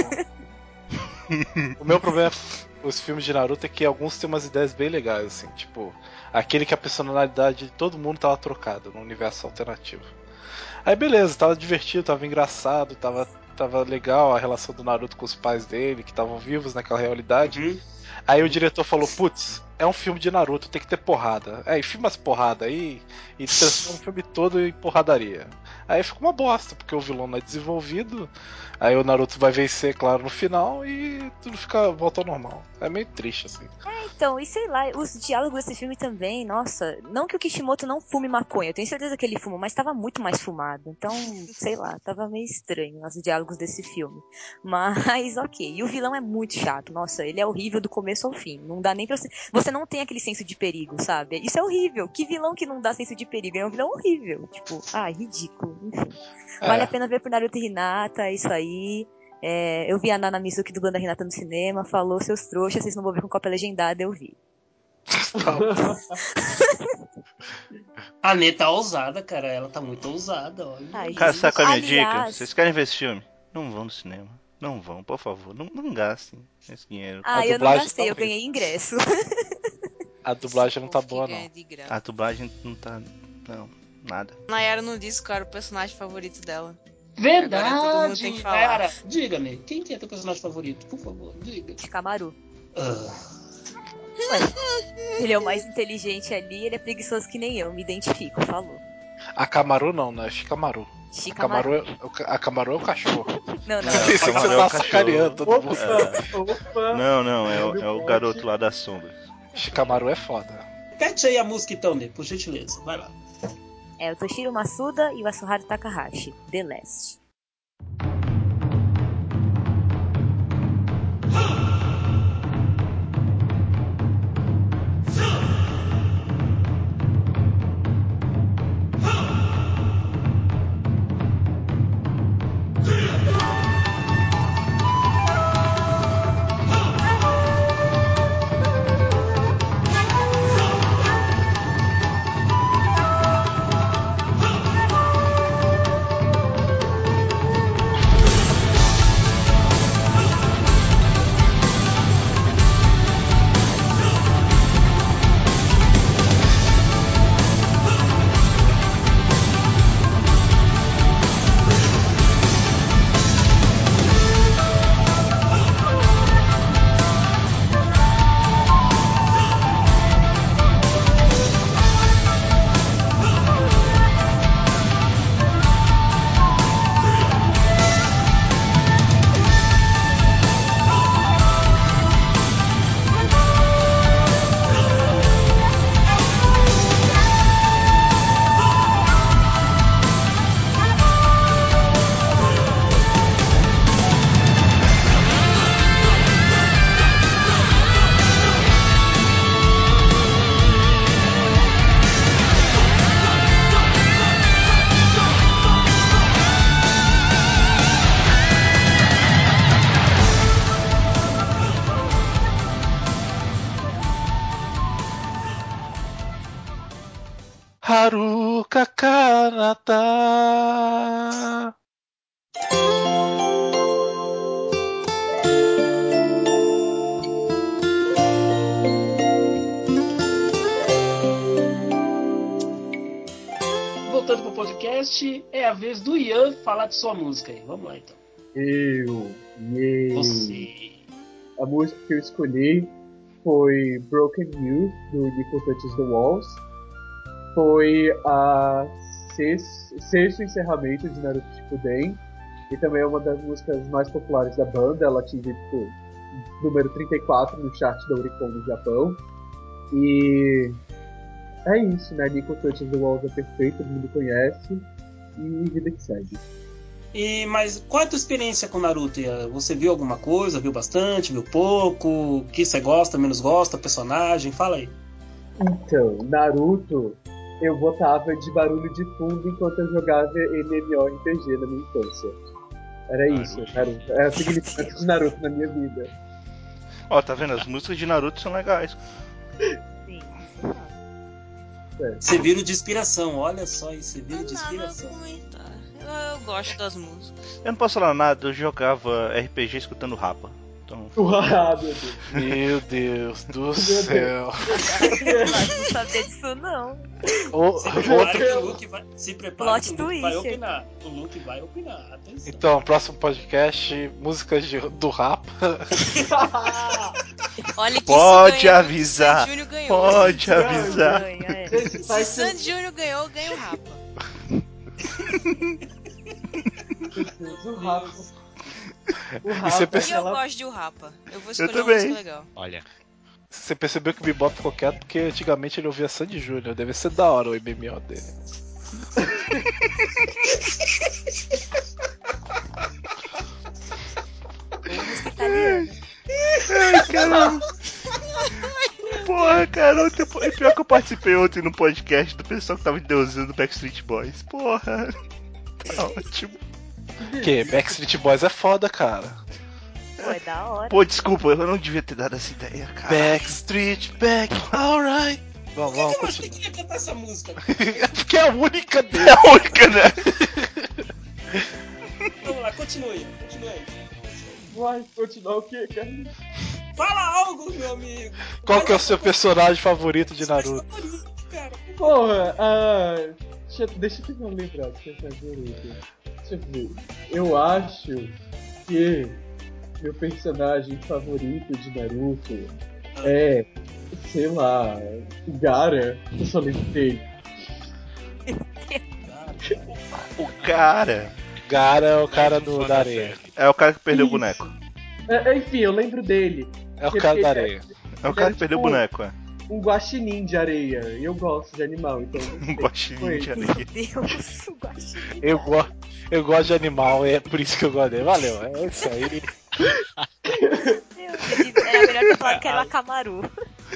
O meu problema com os filmes de Naruto é que alguns têm umas ideias bem legais, assim, tipo, aquele que a personalidade de todo mundo tava trocada no universo alternativo. Aí beleza, tava divertido, tava engraçado, tava, tava legal a relação do Naruto com os pais dele, que estavam vivos naquela realidade. Uhum. Aí o diretor falou, putz, é um filme de Naruto, tem que ter porrada. Aí filma as porrada aí e transforma o filme todo em porradaria. Aí fica uma bosta, porque o vilão não é desenvolvido, aí o Naruto vai vencer, claro, no final e tudo fica volta ao normal. É meio triste, assim. Então, e sei lá, os diálogos desse filme também, nossa, não que o Kishimoto não fume maconha, eu tenho certeza que ele fuma, mas tava muito mais fumado, então, sei lá, tava meio estranho os diálogos desse filme. Mas, ok, e o vilão é muito chato, nossa, ele é horrível do começo ao fim, não dá nem pra você... Você não tem aquele senso de perigo, sabe? Isso é horrível, que vilão que não dá senso de perigo? É um vilão horrível, tipo, ah, ridículo, enfim. Vale É. a pena ver por Naruto e Hinata, é isso aí. É, eu vi a Nana Mizuki dublando a Hinata no cinema, falou, seus trouxas, vocês não vão ver com cópia legendada, eu vi. A Nê tá ousada, cara. Ela tá muito ousada, olha. Ai, Cara, gente, sabe qual é a minha aliás- dica? Vocês querem ver esse filme? Não vão no cinema. Não vão, por favor. Não, não gastem esse dinheiro. Ah, A eu não dublagem gastei, tá eu ganhei ingresso. A dublagem não tá Povo que boa, ganha não. de graça. A dublagem não tá... Não, nada. Nayara não disse qual era o personagem favorito dela. Agora todo mundo tem Verdade! que falar. Nayara, diga-me, quem que é teu personagem favorito? Por favor, diga. Shikamaru. Ah, Ué, ele é o mais inteligente ali, ele é preguiçoso que nem eu, me identifico, falou. A Camaru não, né? Shikamaru. A Shikamaru. Camaru é, o ca- a Camaru é o cachorro. Não, não. É, Isso que Camaru você é o tá cachorro. sacaneando todo mundo. Opa, opa. Não, não, é, o- é o garoto lá das sombras. Shikamaru é foda. Pede aí a música então, Nê, por gentileza. Vai lá. É o Toshiro Masuda e o Asuharu Takahashi, The Last. Hinata. Voltando pro podcast, é a vez do Ian falar de sua música aí. Vamos lá então. Eu, yay. Você. A música que eu escolhi foi Broken Youth, do Nico Touches the Walls. Foi a sexto, sexto encerramento de Naruto Shippuden. E também é uma das músicas mais populares da banda. Ela atingiu, tipo, número trinta e quatro no chart da Oricon no Japão. E é isso, né? Nico Touches the Walls é perfeito, todo mundo conhece. E vida que segue. E, mas qual é a tua experiência com Naruto, Ian? Você viu alguma coisa? Viu bastante? Viu pouco? O que você gosta, menos gosta? Personagem? Fala aí. Então, Naruto, eu botava de barulho de fundo enquanto eu jogava MMORPG na minha infância. Era isso, Naruto. Era o significado de Naruto na minha vida. Ó, tá vendo? As músicas de Naruto são legais. Sim. Você vira de inspiração, olha só isso, você vira de Nada a inspiração. comentar. Eu, eu gosto das músicas. Eu não posso falar nada, eu jogava R P G escutando Rapa. Então, Uau, meu Deus. Meu Deus do Deus. céu. Mas não sabia disso, não. O- Se prepare outro- que o Luke vai, se prepare Plot que o Luke vai twist. opinar. O Luke vai opinar, atenção. Então, próximo podcast, músicas de- do rap. Olha que pode isso ganha, avisar, Se Sandy Júnior ganhou. pode avisar. Ganha, é. Gente, Se faz Sandy Júnior ganhou, ganha o Rapa. o Rafa. O E Rafa você é E perce- eu aquela... gosto de o Rapa. Eu vou escolher Eu uma música também. legal. Olha, Você percebeu que o Bebop ficou quieto porque antigamente ele ouvia Sandy Júnior. Deve ser da hora o M M O dele. Ou música italiana. Ai, caramba. Porra, cara, ontem, é pior que eu participei ontem no podcast do pessoal que tava deusando Backstreet Boys. Porra, tá ótimo. Que Backstreet Boys é foda, cara. Pô, é da hora. Pô, desculpa, eu não devia ter dado essa ideia, cara. Backstreet Back, alright. Vamos, vamos, Por que você continua. queria cantar essa música? É porque é a única dele. É a única, né? Vamos lá, continue, continue aí. Vai continuar o quê, cara? Fala algo, meu amigo. Qual que é o Faz seu alguma personagem favorito de coisa Naruto? favorita, cara. Porra, ah, deixa, deixa eu tentar lembrar de pensar direito. Deixa eu ver. Eu acho que meu personagem favorito de Naruto é, sei lá, o Gaara. Eu só lembro dele. O cara Gara é o cara mais um do, fã da da areia. série. é o cara que perdeu o Isso. boneco. É, é, enfim, eu lembro dele. É o cara da areia. É o cara que perdeu o boneco, é. Um guaxinim de areia. E eu gosto de animal, então. Um guaxinim de Meu areia. Deus, o guaxinim. Eu, go eu gosto de animal, é por isso que eu gosto dele. Valeu, é isso aí. Era melhor ter falado que era o Akamaru.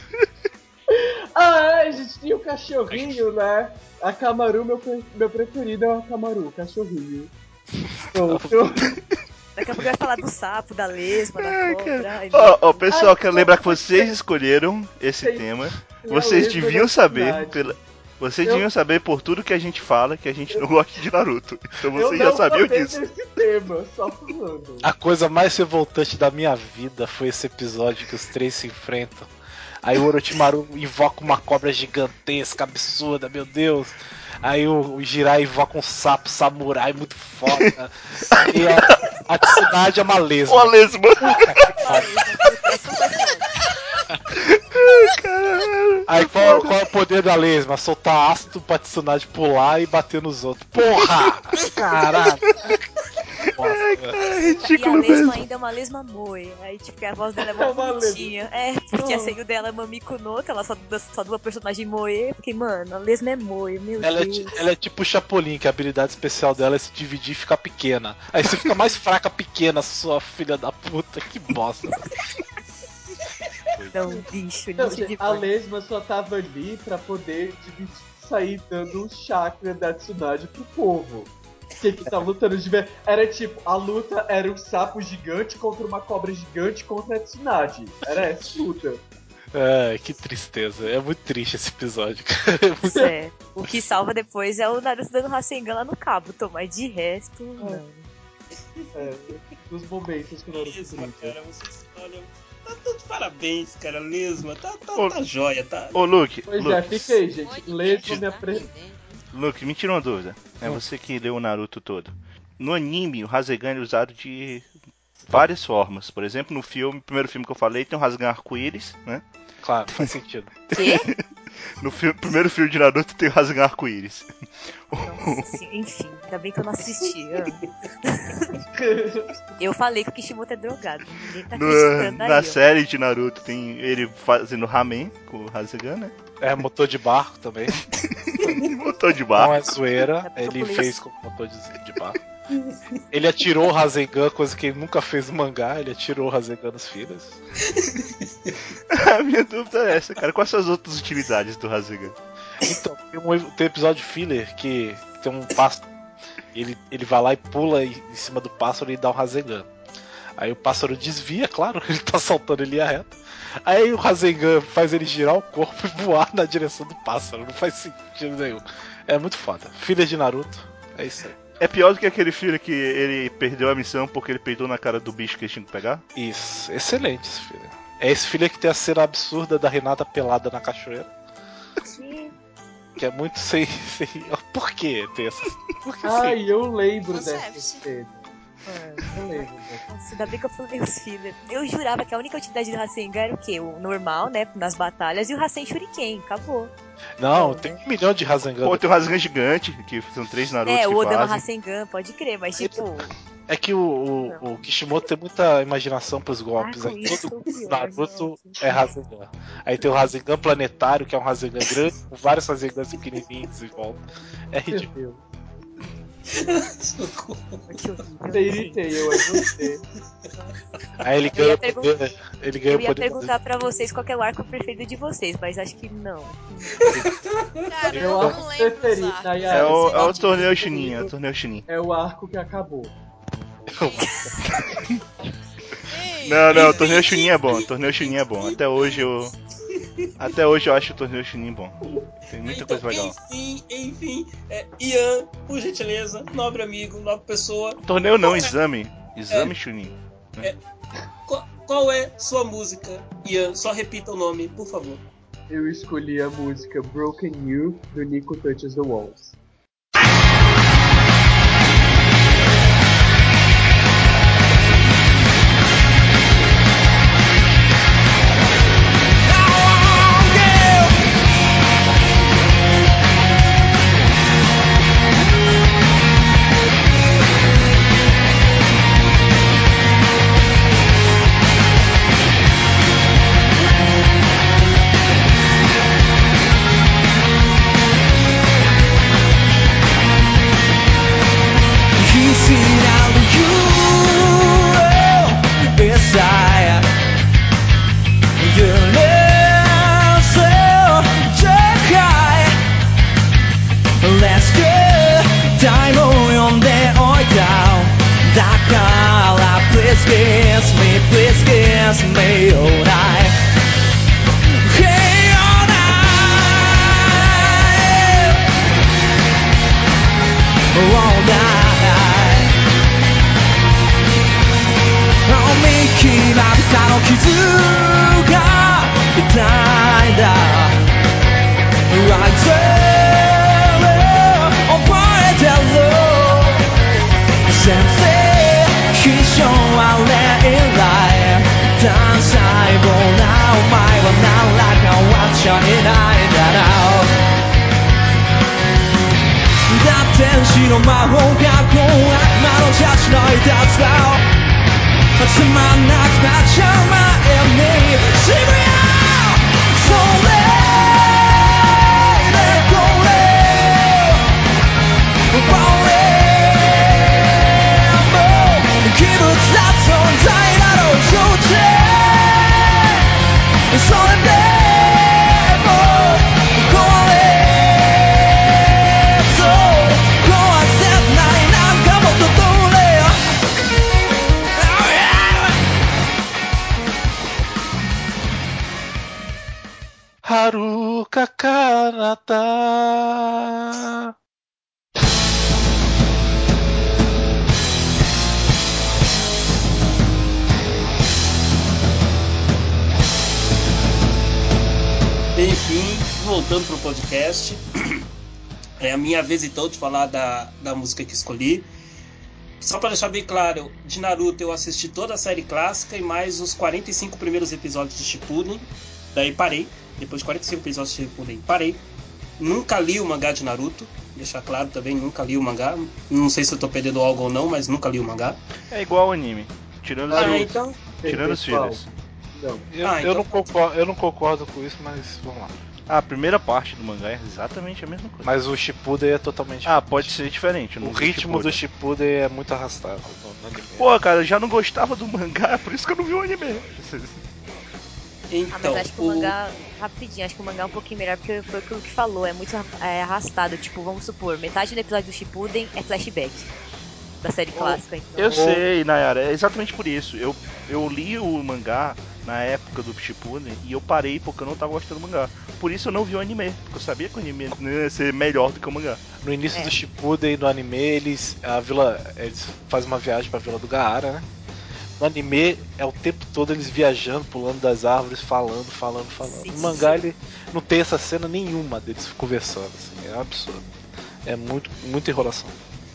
Ah, é, a gente tinha o cachorrinho, né? A Kamaru, meu, pre- meu preferido é o Kamaru, cachorrinho. Pronto. Daqui a pouco vai falar do sapo, da lesma, da Ai, cobra. cara. Ai, Ó, ó, meu pessoal, Ai, quero lembrar que como vocês você- escolheram esse Tem- tema. tem a Vocês lesma deviam da saber, cidade. pela... vocês Eu- deviam saber por tudo que a gente fala que a gente não gosta de Naruto. Então Eu vocês não já sabiam votei disso. nesse tema, só falando. A coisa mais revoltante da minha vida foi esse episódio que os três se enfrentam. Aí o Orochimaru invoca uma cobra gigantesca, absurda, meu Deus. Aí o, o Jirai invoca um sapo samurai muito foda. E a, a Tsunade é uma lesma. Ó, lesma. Deus. Essa foi foda. Aí qual, qual é o poder da lesma? Soltar ácido pra Tsunade pular e bater nos outros. Porra! Caralho! Nossa, É E a ridículo lesma mesmo. ainda é uma lesma moe. Aí, tipo, a voz dela é É mó uma bonitinha. É, porque a Oh. senho dela é Mamiko no, que ela só, só dua personagem moe. Porque, mano, a lesma é moe, meu ela, é, Deus. ti- ela é tipo o Chapolin, que a habilidade especial dela é se dividir e ficar pequena. Aí você fica mais fraca pequena, sua filha da puta. Que bosta. Não, bicho, Não, lixo de gente, a boy. lesma só tava ali pra poder dividir, sair dando um chakra da Tsunade pro povo. Que que tá lutando de ver. Era tipo, a luta era um sapo gigante contra uma cobra gigante contra a Tsunade. Era essa a luta. Ai, que tristeza. É muito triste esse episódio, cara. É muito- É. O que salva depois é o Naruto dando Rasengan lá no Kabuto, mas de resto, não. É, dos momentos que o Naruto Lesma, brinca. cara, vocês olham. Tá tudo de parabéns, cara. Lesma, tá, tá, Ô, tá joia, tá? Ô, Luke, Pois é, Luke, fica aí, gente. Pode Lesma me tá apresenta. rendendo. Luke, me tira uma dúvida. É Hum. você que leu o Naruto todo. No anime, o Rasengan é usado de várias formas. Por exemplo, no filme, no primeiro filme que eu falei, tem o Rasengan arco-íris, né? Claro, faz sentido. Quê? No fi- primeiro filme de Naruto tem o Rasengan arco-íris. Nossa, assim, enfim, ainda bem que eu não assisti. ah. Eu falei que o Kishimoto é drogado. Ninguém tá No- acreditando aí. na ó. série de Naruto tem ele fazendo ramen com o Rasengan, né? É, motor de barco também. Motor de Não barco. é zoeira, É ele porque- fez com motor de, de barco. Ele atirou o Rasengan, coisa que ele nunca fez no mangá, ele atirou o Rasengan nos filhos. A minha dúvida é essa, cara. Quais são as outras utilidades do Rasengan? Então, tem um, tem um episódio filler que tem um pássaro. Ele, ele vai lá e pula em em cima do pássaro e dá um Rasengan. Aí o pássaro desvia, claro, ele tá saltando em linha reta. Aí o Rasengan faz ele girar o corpo e voar na direção do pássaro. Não faz sentido nenhum. É muito foda. Filha de Naruto, é isso aí. É pior do que aquele filho que ele perdeu a missão porque ele peidou na cara do bicho que ele tinha que pegar? Isso, excelente esse filho. É esse filho que tem a cena absurda da Renata pelada na cachoeira. Sim. Que é muito sem. sem... Por que tem essa. Por que Ai, eu lembro Fanservice. dessa cena. É, eu lembro dessa. Nossa, ainda bem que eu falei os filhos. Eu jurava que a única utilidade do Rasengan era o quê? O normal, né? Nas batalhas, e o Rasen Shuriken. Acabou. Não, Não, tem né? um milhão de Rasengan. Pô, tem um Rasengan gigante, que são três Narutos É, que o Odama fazem. Rasengan, pode crer, mas tipo. É que o, o, o Kishimoto tem muita imaginação pros golpes. Aí Arco-íris todo foi o pior, Naruto nossa. é Rasengan. Aí tem o Rasengan planetário, que é um Rasengan grande, com vários Rasengans pequenininhos em volta. É Meu ridículo. Deus. Socorro. Que horrível. Fairy Tail é você. Aí ele Eu ganha ia o poder. Ele ganha Eu o ia poder. perguntar pra vocês qual que é o arco preferido de vocês, mas acho que não. Cara, eu Eu não acho lembro preferido, dos arcos. Nayara. É o, é o Arco torneio preferido Chunin, é o torneio Chunin. É o arco que acabou. Ei, Não, não, o torneio Chunin é bom, o torneio Chunin é bom. Até hoje eu. Até hoje eu acho o torneio Chunin bom. Tem muita Então, coisa legal. enfim, enfim, é, Ian, por gentileza, nobre amigo, nobre pessoa, Torneio não, exame. Exame Chunin. qual, qual é sua música? Ian, só repita o nome, por favor. Eu escolhi a música Broken You do Nico Touches the Walls. Please kiss me, please kiss me, alright. Hey, alright. Alright. 見極めたの傷が痛いんだ Right there 覚えてる先生秘書はレイライ単細胞なお前は何ら変わっちゃいないんだなだって天使の魔法がこう悪魔のジャッジのいたずらをつまんなくなっちゃう前に渋谷それでこれバレーもう器物だ存在なの状態それでも壊れそう壊せないなんかもっとどれ Haruka Kanata. Enfim, voltando pro podcast, é a minha vez então de falar da, da música que escolhi. Só para deixar bem claro, de Naruto eu assisti toda a série clássica e mais os quarenta e cinco primeiros episódios de Shippuden. Daí parei, depois de quarenta e cinco episódios de Shippuden, parei. Nunca li o mangá de Naruto, deixar claro também, nunca li o mangá. Não sei se eu tô perdendo algo ou não, mas nunca li o mangá. É igual ao anime, tirando, Ah, os, então... tirando os Pessoal, filhos. Não. Eu, Ah, eu então não concordo, eu não concordo com isso, mas vamos lá. Ah, a primeira parte do mangá é exatamente a mesma coisa. Mas o Shippuden é totalmente Ah, diferente. pode ser diferente. eu O não vi ritmo do Shippuden. Shippuden é muito arrastado no, no anime. Pô, cara, eu já não gostava do mangá, por isso que eu não vi o anime. Então, Ah, mas acho que o mangá, rapidinho, acho que o mangá é um pouquinho melhor porque foi aquilo que falou, é muito é, arrastado. Tipo, vamos supor, metade do episódio do Shippuden é flashback da série clássica, então. Eu sei, Nayara, é exatamente por isso. Eu, eu li o mangá na época do Shippuden e eu parei porque eu não tava gostando do mangá. Por isso eu não vi o anime, porque eu sabia que o anime ia ser melhor do que o mangá. No início É. do Shippuden e no anime, eles a vila, eles fazem uma viagem pra vila do Gaara, né? No anime é o tempo todo eles viajando, pulando das árvores, falando, falando, falando. Sim. No mangá ele não tem essa cena nenhuma deles conversando, assim, é um absurdo. É muito, muita enrolação.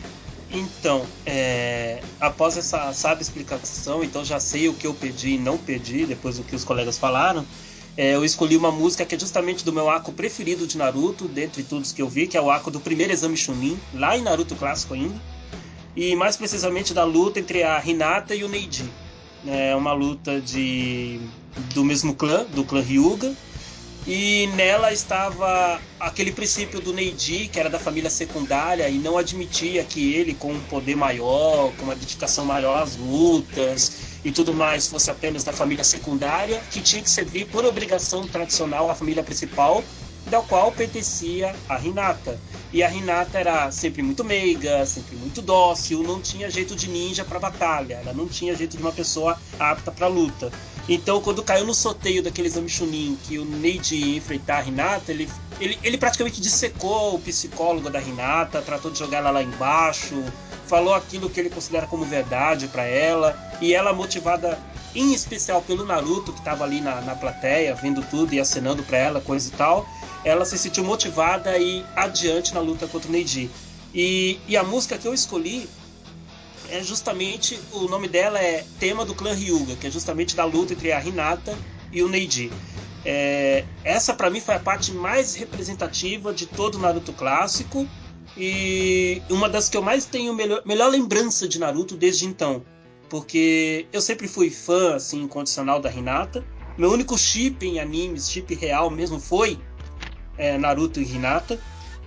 Então, é, após essa sábia explicação, então já sei o que eu pedi e não pedi, depois do que os colegas falaram. É, eu escolhi uma música que é justamente do meu arco preferido de Naruto, dentre todos que eu vi, que é o arco do primeiro exame Chunin, lá em Naruto Clássico ainda. E mais precisamente da luta entre a Hinata e o Neji. É uma luta de, do mesmo clã, do clã Hyuga. E nela estava aquele princípio do Neji, que era da família secundária e não admitia que ele, com um poder maior, com uma dedicação maior às lutas e tudo mais, fosse apenas da família secundária, que tinha que servir por obrigação tradicional à família principal, da qual pertencia a Hinata. E a Hinata era sempre muito meiga, sempre muito dócil, não tinha jeito de ninja para batalha, ela não tinha jeito de uma pessoa apta para luta. Então, quando caiu no sorteio daquele exame Chunin que o Neji ia enfrentar a Hinata, ele, ele, ele praticamente dissecou o psicólogo da Hinata, tratou de jogar ela lá embaixo, falou aquilo que ele considera como verdade para ela, e ela, motivada em especial pelo Naruto, que estava ali na, na plateia, vendo tudo e acenando para ela, coisa e tal, ela se sentiu motivada a ir adiante na luta contra o Neji. E, e a música que eu escolhi é justamente, o nome dela é Tema do Clã Hyuga, que é justamente da luta entre a Hinata e o Neji. É, essa pra mim foi a parte mais representativa de todo o Naruto clássico e uma das que eu mais tenho melhor, melhor lembrança de Naruto desde então, porque eu sempre fui fã assim, incondicional da Hinata. Meu único chip em animes, chip real mesmo, foi é, Naruto e Hinata,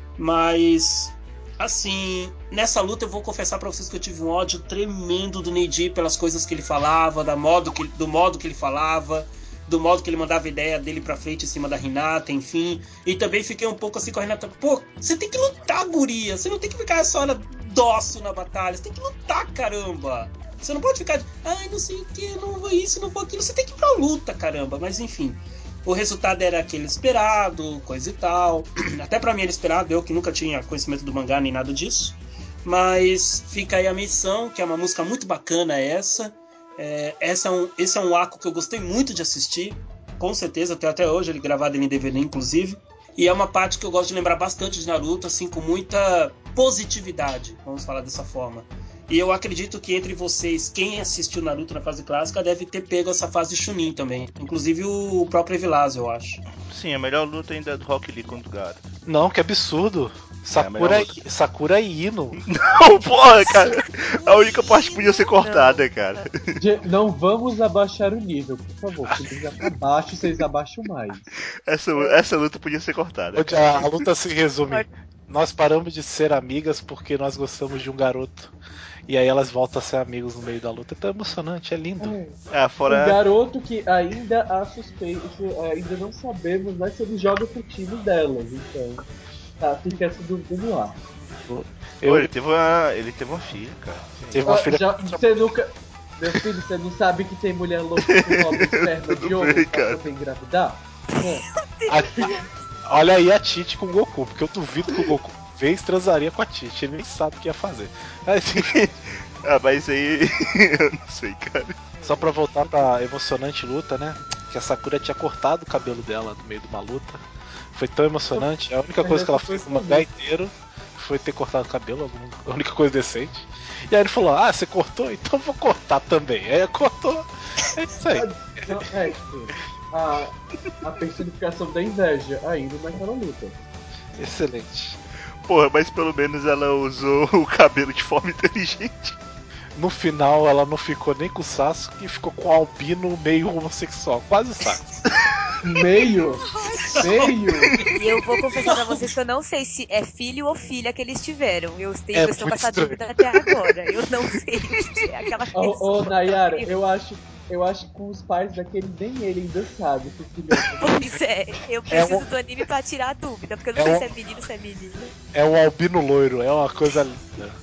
mas assim, nessa luta eu vou confessar pra vocês que eu tive um ódio tremendo do Neji pelas coisas que ele falava, da modo que, do modo que ele falava, do modo que ele mandava a ideia dele pra frente em cima da Hinata, enfim. E também fiquei um pouco assim com a Hinata, pô, você tem que lutar, guria, você não tem que ficar só na, dócil na batalha, você tem que lutar, caramba. Você não pode ficar de, ai, não sei o que, não vou isso, não vou aquilo, você tem que ir pra luta, caramba. Mas enfim, o resultado era aquele esperado, coisa e tal. Até pra mim era esperado, eu que nunca tinha conhecimento do mangá nem nada disso. Mas fica aí a missão, que é uma música muito bacana essa. É, essa é um, esse é um arco que eu gostei muito de assistir. Com certeza, até, até hoje, ele gravado em D V D inclusive. E é uma parte que eu gosto de lembrar bastante de Naruto, assim, com muita positividade, vamos falar dessa forma. E eu acredito que entre vocês, quem assistiu Naruto na fase clássica deve ter pego essa fase Chunin também. Inclusive o próprio Evilás, eu acho. Sim, a melhor luta ainda é do Rock Lee contra o Gaara. Não, que absurdo. Sakura, é Sakura e Ino. Não, porra, cara. A única parte que podia ser cortada, cara. Não vamos abaixar o nível, por favor. Se ele já tá baixo, vocês abaixam mais. Essa, essa luta podia ser cortada. Onde a, a luta se resume. Nós paramos de ser amigas porque nós gostamos de um garoto. E aí elas voltam a ser amigos no meio da luta. É tão emocionante, é lindo. É. Ah, fora... Um garoto que ainda há suspeito, ainda não sabemos mais se ele joga pro time delas. Então, tá, fica essa dúvida no ar. Eu, Pô, ele, teve uma, ele teve uma filha, cara. teve uma Ah, filha. já, você nunca. Meu filho, você não sabe que tem mulher louca que rouba esperma de Tudo ouro bem, pra cara. poder engravidar? É. A, Olha aí a Tite com o Goku, porque eu duvido que o Goku vez transaria com a Tite, ele nem sabe o que ia fazer. Mas, Ah, mas aí. Eu não sei, cara. só pra voltar pra emocionante luta, né? Que a Sakura tinha cortado o cabelo dela no meio de uma luta. Foi tão emocionante. A única coisa que ela fez no mangá inteiro foi ter cortado o cabelo, alguma- a única coisa decente. E aí ele falou: Ah, você cortou? Então eu vou cortar também. Aí ela cortou. É isso aí. Não, é, tipo, a, a personificação da inveja ainda naquela luta. Excelente. Porra, mas pelo menos ela usou o cabelo de forma inteligente. No final ela não ficou nem com o Sasuke e ficou com o albino meio homossexual. Quase o Sasuke. Meio! Meio! E eu vou confessar pra vocês que eu não sei se é filho ou filha que eles tiveram. Eu, tenho, É eu estou com muito essa estranho. dúvida até agora. Eu não sei se é aquela Ô, pessoa. ô Nayara, eu acho, eu acho que com os pais daquele nem ele ainda sabe que o filho é. Pois é, eu preciso um- do anime pra tirar a dúvida, porque eu não É sei um- se é menino, se é menina. É um albino loiro, é uma coisa linda.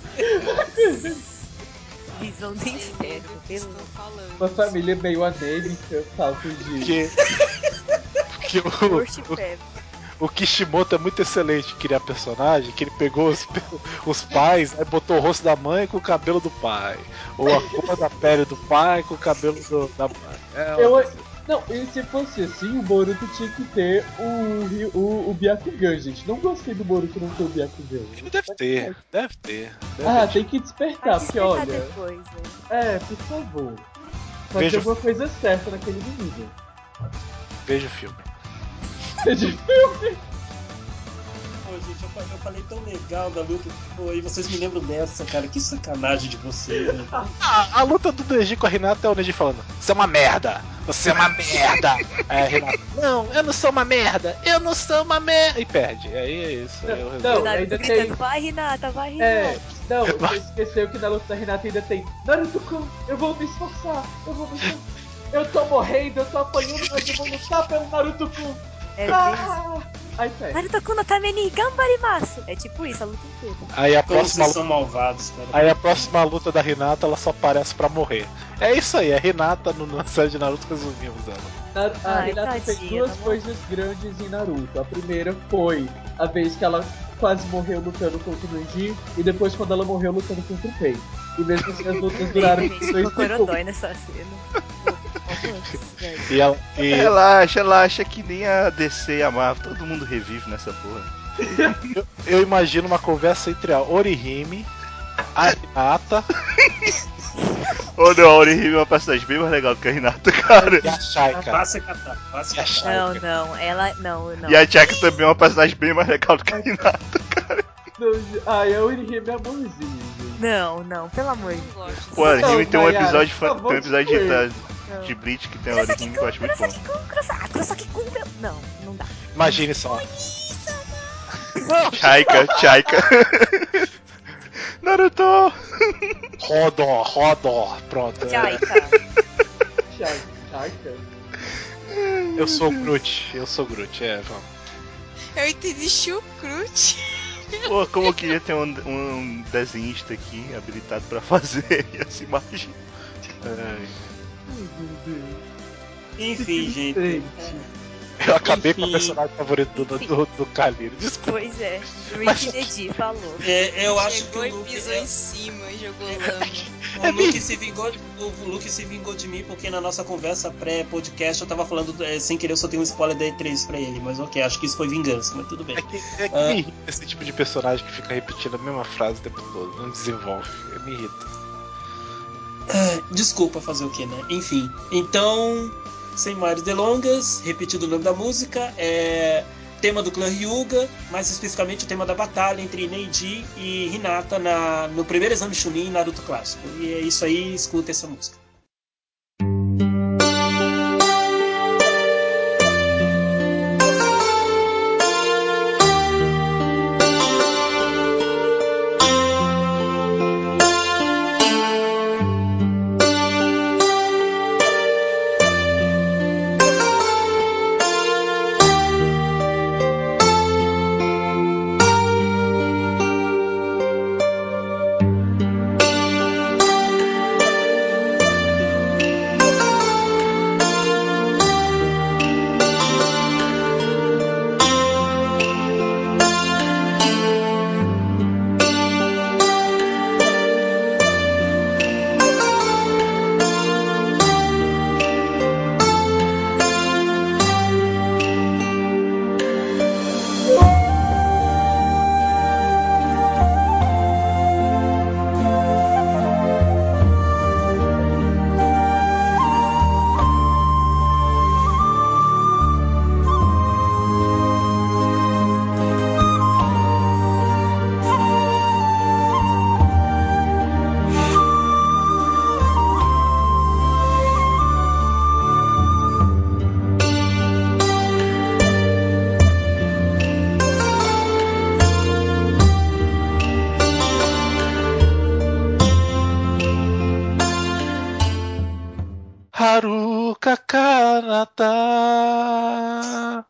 Visão do inferno, Do que pelo estou falando. Uma família meio anêmica, falta de. Porque, porque Worst o, Family. o, o Kishimoto é muito excelente em criar personagem, que ele pegou os, os pais, aí botou o rosto da mãe com o cabelo do pai. Ou a cor da pele do pai com o cabelo do- da mãe. É uma Eu, coisa- não, e se fosse assim, o Boruto tinha que ter o, Ry- o, o Byakugan, gente. Não gostei do Boruto não ter o Byakugan. Ele deve ter, deve ter. Deve Ah, ter. tem que Vai despertar, porque despertar olha. depois, né? É, por favor. Fazer Veja- alguma coisa certa naquele menino. Veja o filme. De filme. Pô, gente, eu, fa- eu falei tão legal da luta. Pô, e vocês me lembram dessa, cara. Que sacanagem de vocês, né? A, a luta do Neji com a Renata é o Neji falando: Você é uma merda! Você é uma merda! Aí a Renata: Não, eu não sou uma merda! Eu não sou uma merda! E perde. Aí é isso. Aí eu Não, O resolvo. Não, Naruto ainda gritando, tem- vai Renata, vai É, Renata. não, você esqueceu que na luta da Renata ainda tem Naruto-kun, eu vou me esforçar, eu vou me esforçar. Eu tô morrendo, eu tô apanhando, mas eu vou lutar pelo Naruto-kun. É bem isso. Ah! Aí perde. Naruto-kun no Tameni, gambarimasu. É tipo isso, a luta inteira. Aí a Como próxima vocês são malvados, cara. Aí a próxima luta da Renata, ela só aparece pra morrer. É isso aí, a Renata no, na série de Naruto resumimos ela. Na- A Ai, Renata fez tadinha, duas tá bom. coisas grandes em Naruto. A primeira foi a vez que ela quase morreu lutando contra o Neji, e depois quando ela morreu lutando contra o Pain. E mesmo assim as lutas duraram Gente, dois ficou segundos. corodói nessa cena. Velho. E ela. E Relaxa, relaxa, que nem a D C e a Marvel, todo mundo revive nessa porra. eu, eu imagino uma conversa entre a Orihime, a Renata Ô, não, a Orihime é uma personagem bem mais legal do que a Renata, cara. e a Shaika. Vá se catar, vá se E a catar. Shaika. Não, não, ela. Não, não. E a Chaka também é uma personagem bem mais legal do que a Renata. Não, ai, a Urihime é amorzinho, gente. Não, não, pelo amor de Não Deus. gosto. Pô, a Orihime Não, tem um Nayara, episódio, por fa- favor, tem um episódio de, desculpa. da- de Bleach que tem a Orihime que eu acho muito bom. Kurosaki-kun, Kurosaki- ah, Kurosaki-kun, meu. Não, não dá. Imagine só. Chaika, Chaika. Naruto! Rodó, Rodó. Pronto. é. Jaika. Chai- Chaika. Eu sou o Groot. Eu sou o Groot, é, vamos. Eu entendi chucrute. Pô, como eu queria ter um, um desenhista aqui habilitado pra fazer essa imagem. É, Ai, meu Deus. Enfim, gente. Gente. eu acabei com o Enfim. personagem favorito do, do, do Kaliro. Desculpa. Pois é. Mas- Rick Neji falou. É, eu acho que Chegou o e Luke, pisou é- em cima, jogou lama. o Luke se vingou, o Luke se vingou de mim porque na nossa conversa pré-podcast eu tava falando, é, sem querer eu só tenho um spoiler da E três pra ele, mas ok, acho que isso foi vingança, mas tudo bem. É que, é que Ah. me irrita esse tipo de personagem que fica repetindo a mesma frase o tempo todo. Não desenvolve. Me irrita. Desculpa fazer o que, né? Enfim, então, sem mais delongas, repetindo o nome da música, é tema do clã Hyuga, mais especificamente o tema da batalha entre Neji e Hinata na, no primeiro exame Chunin em Naruto Clássico. E é isso aí, escuta essa música. Haruka Kanata.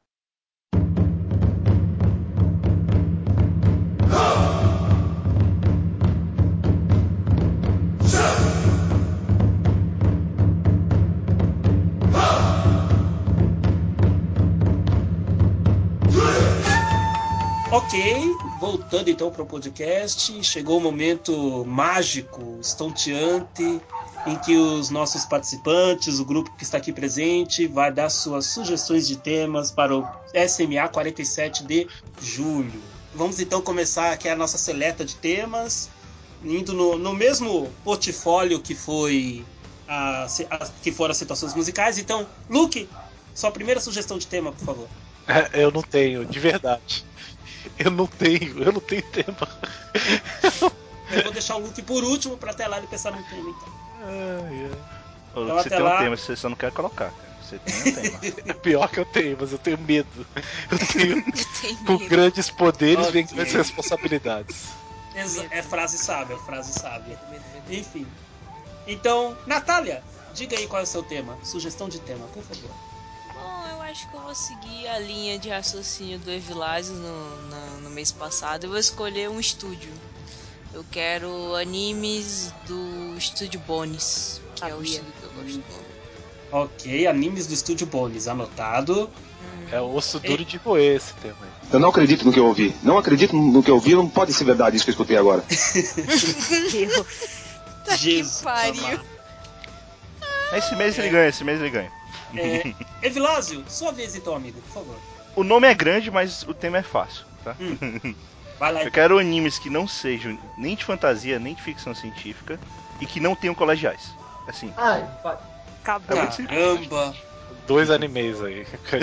Ok, voltando então para o podcast, chegou o momento mágico, estonteante, em que os nossos participantes, o grupo que está aqui presente, vai dar suas sugestões de temas para o S M A quarenta e sete de julho. Vamos então começar aqui a nossa seleta de temas, indo no, no mesmo portfólio que foi a, a, que foram as situações musicais. Então, Luke, sua primeira sugestão de tema, por favor. É, eu não tenho, de verdade. Eu não tenho, eu não tenho tema. Eu vou deixar o Luke por último para até lá ele pensar no tema, então. Ai, ai. Ô, Então, você até tem lá- um tema, você só não quer colocar, cara. Você tem um tema. É pior que eu tenho, mas eu tenho medo. Eu tenho. Tem Com medo. grandes poderes Ok. vem grandes responsabilidades. Exa- É frase sábia, é frase sábia. Medo, medo. Enfim. Então, Natália, diga aí qual é o seu tema. Sugestão de tema, por favor. Bom, eu acho que eu vou seguir a linha de raciocínio do Evilásio no, na- no mês passado. Eu vou escolher um estúdio. Eu quero animes do estúdio Bones, que é o Sabia. estúdio que eu gosto muito. Ok, animes do Estúdio Bones, anotado. É osso duro de roer esse tema aí. Eu não acredito no que eu ouvi. Não acredito no que eu ouvi, não pode ser verdade isso que eu escutei agora. Deus. Tá Jesus que pariu. amado. Esse mês ele ganha, esse mês ele ganha. É, Evilásio, sua vez então, amigo, por favor. O nome é grande, mas o tema é fácil, tá? Vai lá. Eu quero animes que não sejam nem de fantasia, nem de ficção científica e que não tenham colegiais. Assim, Ai, vai. Acabou. É muito simples. Caramba. Dois animes aí.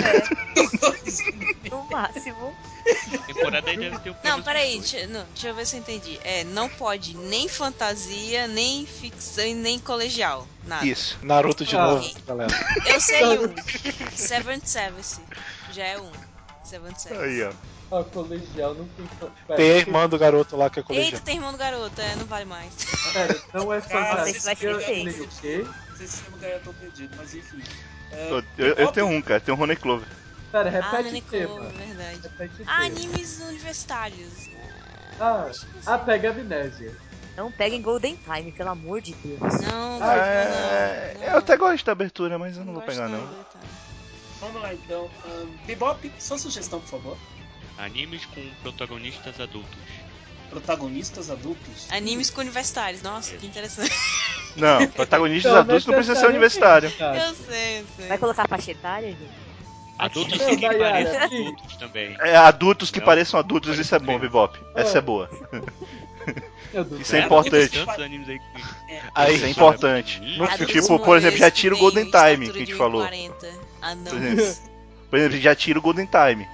No máximo. Temporada aí deve ter um Não, plano peraí, dos dois. deixa, não, deixa eu ver se eu entendi. É, não pode nem fantasia, nem ficção e nem colegial. Nada. isso. Naruto de Ah. novo, galera. Eu sei um. Seventh Service. Já é um. Seventh Service. Aí, ó. Ah, colegial não tem. Pera, Tem a irmã do garoto lá que é Eita, colegial. tem irmão do garoto, é, não vale mais. Pera, não é Cara, fantasia Esse vai ser ganham feio. nem o quê? Vocês se ganham tão perdido, mas enfim. É, Eu, eu- eu Bebop? tenho um, cara. Tem um Honey Clover. Pera, Ah, repete o Neneco, tema. é verdade. Repete o Ah, tema. animes universitários. Ah, Acho que ah, sim. pega amnésia. Não peguem Golden Time, pelo amor de Deus. Não, Ah, É, não, não. eu até gosto da abertura, mas eu não vou gosto pegar, não. do detalhe. Vamos lá então. Um, Bebop, sua sugestão, por favor. Animes com protagonistas adultos. Protagonistas adultos. Animes com universitários, nossa, que interessante. Não, protagonistas Não adultos não precisa ser universitário. necessariamente, Eu sei, eu sei. Vai colocar faixa etária, gente? Adultos Não, que Nayara, pareçam please. adultos também. É, adultos que Não. pareçam adultos, isso é bom, Bebop. Essa é boa. Meu Deus. Isso é Tem importante. tantos animes aí que... Aí, Isso é importante. Ih, No Adultos Tipo, por exemplo, já moleques tira o que Golden têm Time, estatura que a gente de falou. um e quarenta. Ah, não. Por exemplo, por exemplo, já tira o Golden Time.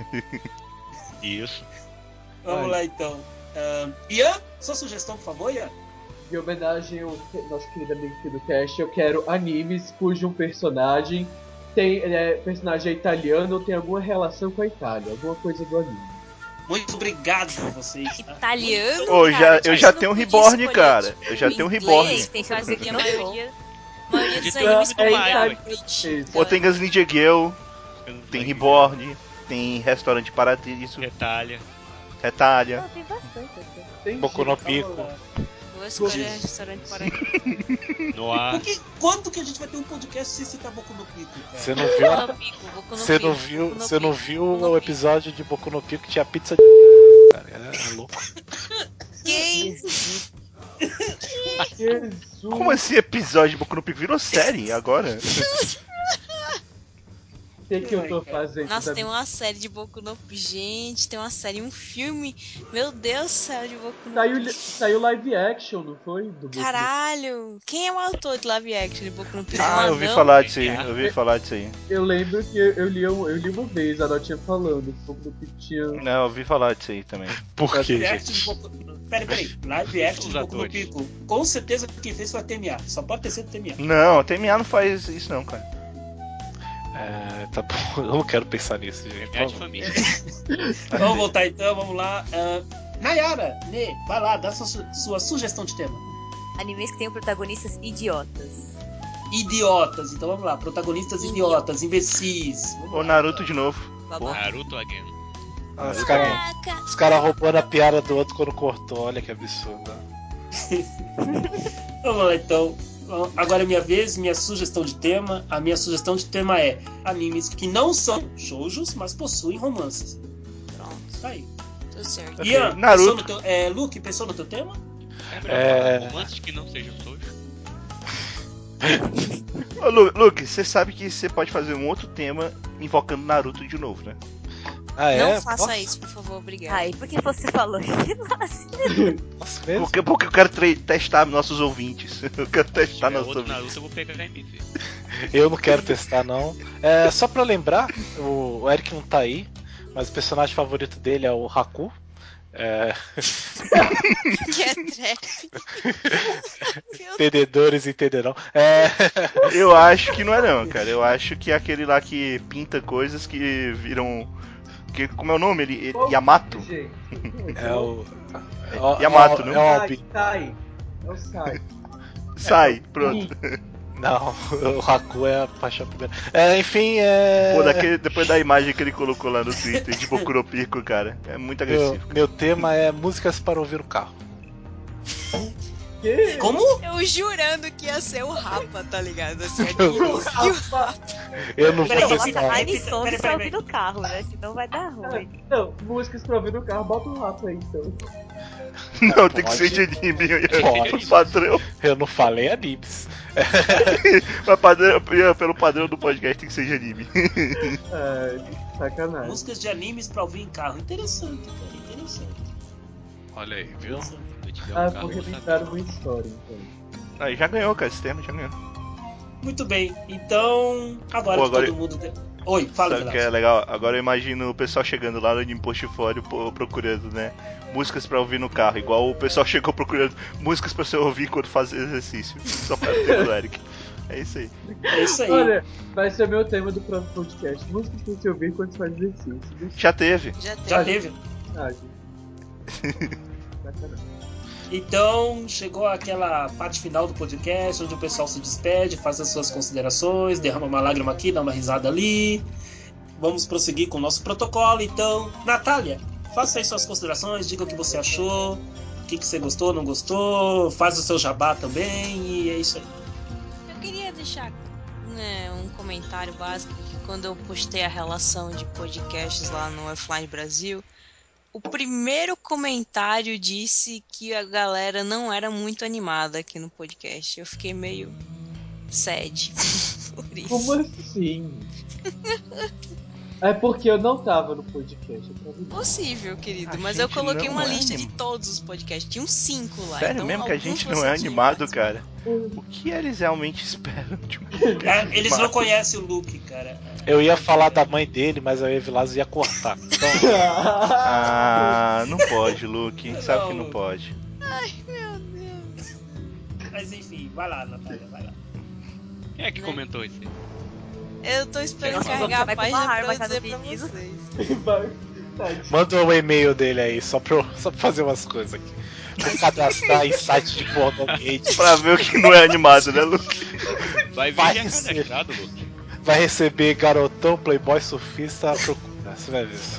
Isso. Vamos lá então. Um, Ian, sua sugestão, por favor, Ian. Em homenagem ao que- nosso querido amigo aqui do cast, eu quero animes cujo personagem tem é, personagem é italiano ou tem alguma relação com a Itália, alguma coisa do anime. Muito obrigado a vocês. tá? Italiano, Ô, cara, já, eu tipo, já você não tenho um podia reborn, escolher, cara. tipo, Eu já tenho um inglês, reborn. Tem por causa chance que a que não maioria, a maioria dos Podia ter animes um com do é Mario, Brad ué. Pitt, Pô, tem galera. Gasly Girl, tem Reborn, tem Restaurante Paradiso, Retalha. Retalha. Não, tem bastante até. Tem Boku no gente- Pico. Vamos lá. Vou escolher Jesus. restaurante para No ar. Porque quando que a gente vai ter um podcast sem citar Boku no Pico, cara? Você não viu? Boku no Pico, Boku no Você não Pico, viu, Boku no você não Pico, viu Boku no o Pico. episódio de Boku no Pico que tinha pizza de cara. É, é louco. Que isso? Jesus. Como esse episódio de Boku no Pico virou série agora? O que, que eu tô fazendo? Nossa, tem uma série de Boku no Pico. Gente, tem uma série, um filme. Meu Deus do céu, de Boku no Saiu, Pico. saiu live action, não foi? Do Boku no- Caralho! Quem é o autor de live action de Boku no Pico? Ah, Um eu ouvi anão? falar disso aí, eu ouvi falar disso aí. Eu lembro que eu, eu, li, um- eu li uma vez a notinha falando que o Boku no Pico tinha. Não, eu ouvi falar disso aí também. Por quê, Live action de gente? Boku... Peraí, peraí. Live action Os de Boku no atores. Pico. Com certeza quem fez foi a T M A. Só pode ter sido a T M A. Não, a T M A não faz isso não, cara. É, tá bom, eu não quero pensar nisso, gente. É de família. Vamos voltar então, vamos lá. Uh, Nayara, Nê, vai lá, dá sua, sua sugestão de tema. Animes que tenham protagonistas idiotas. idiotas. Então vamos lá, protagonistas idiotas, imbecis. Vamos O lá. Naruto de novo. Babaca. Naruto again. Ah, os caras os cara roubando a piada do outro quando cortou, olha que absurdo. Vamos lá então. Agora é minha vez, minha sugestão de tema. A minha sugestão de tema é animes que não são shoujos, mas possuem romances. Pronto, Tá aí. tudo certo. Ok, Ian, Naruto. pensou no teu, é, Luke, pensou no teu tema? É melhor É. falar romances que não sejam todos. Ô, Lu- Luke, você sabe que você pode fazer um outro tema invocando Naruto de novo, né? Ah, é? Não faça Posso? isso, por favor, obrigado. Ai, por que você falou isso? Posso mesmo? Porque, porque eu quero tre- testar nossos ouvintes. Eu quero Se testar tiver nossos outro ouvintes. Naruto, eu vou pegar em mim, filho. Eu não quero testar, não. É, só pra lembrar, o, o Eric não tá aí, mas o personagem favorito dele é o Haku. É, Que é trap. Meu entendedores entenderão. É, Eu acho que não é não, cara. Eu acho que é aquele lá que pinta coisas que viram... Que, como é o nome? Ele, Qual Yamato. gente? é o. É o Yamato, é o- não? É o Sai, Albi. sai. É o Sai. Sai, pronto. Não, o Haku é a paixão primeira. É, enfim, é. Pô, daquele, depois da imagem que ele colocou lá no Twitter de Bokuropico, cara. É muito Meu, agressivo. meu tema é músicas para ouvir no carro. Que? Como? Eu jurando que ia ser o Rapa, tá ligado? Assim, Eu- aqui, o Rapaz. Eu não Peraí, vou você- testar. Repita, Anisson peraí, pra peraí, ouvir no carro, né? Senão vai dar ruim. Não, músicas pra ouvir no carro, bota um rap aí então. Não, tem que pode. ser de anime. Pode. O padrão. Eu não falei animes. Mas padrão, pelo padrão do podcast tem que ser de anime. É, sacanagem. Músicas de animes pra ouvir em carro. Interessante, cara. Interessante. Olha aí, viu? Interessante. Se eu tiver Ah, um carro, vou eu vou relembrar saber. uma história então. Aí já ganhou, cara, esse tema já ganhou. Muito bem. Então, agora Pô, que agora- todo mundo... tem- Oi, fala, Sabe o que é Velasco. legal? Agora eu imagino o pessoal chegando lá no Anime Portfólio pô, procurando, né? Músicas pra ouvir no carro, igual o pessoal chegou procurando músicas pra você ouvir quando faz exercício. Só para o tema do Eric. É isso aí. É isso aí. Olha, vai ser meu tema do próximo podcast. Músicas pra você ouvir quando faz exercício. Deixa- Já teve. Já tem. Já teve? Ah, gente. Sacanagem. Então, chegou aquela parte final do podcast, onde o pessoal se despede, faz as suas considerações, derrama uma lágrima aqui, dá uma risada ali. Vamos prosseguir com o nosso protocolo. Então, Natália, faça aí suas considerações, diga o que você achou, o que, que você gostou, não gostou, faz o seu jabá também, e é isso aí. Eu queria deixar, né, um comentário básico que quando eu postei a relação de podcasts lá no Offline Brasil, o primeiro comentário disse que a galera não era muito animada aqui no podcast. Eu fiquei meio sad por isso. Como assim? É porque eu não tava no podcast, eu tava lá. Possível, querido, A mas eu gente coloquei não uma é lista anim- de todos os podcasts. Tinham cinco lá. Sério então mesmo que a alguns gente não você é tinha animado, participado. cara? O que eles realmente esperam de um É, eles não animado? conhecem o Luke, cara. Eu ia falar da mãe dele, mas aí o Evilásio ia cortar. Então, Ah, não pode, Luke. Sabe que não Não. pode. Meu Deus. Mas enfim, vai lá, Natália, vai lá. Quem é que Né? comentou isso aí? Eu tô esperando Nossa, carregar a vai com uma página pra arma eu já no dizer pra menino. vocês. Vai, tadinho. manda o e-mail dele aí, só pra, eu- só pra fazer umas coisas aqui. Vou cadastrar em site de pornogate. Pra ver o que não é animado, né, Luke? Vai vir Vai já ser. cadastrado, Luke. Vai receber garotão, playboy, surfista à procura. Você vai ver isso.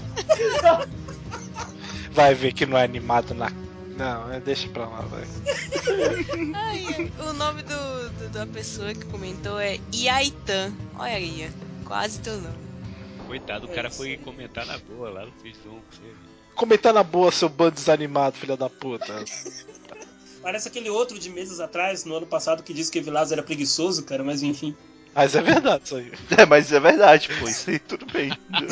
Vai ver que não é animado na. Não, é, deixa pra lá, vai. Ai, ai, o nome do, do- da pessoa que comentou é Iaitan. Olha aí, quase teu nome. Coitado, o É cara isso foi aí. comentar na boa lá no Facebook. Comentar na boa, seu bando desanimado, filha da puta. Parece aquele outro de meses atrás, no ano passado, que disse que Vilas era preguiçoso, cara, mas enfim. Mas é verdade isso aí. É, mas é verdade, pô. Isso aí tudo bem.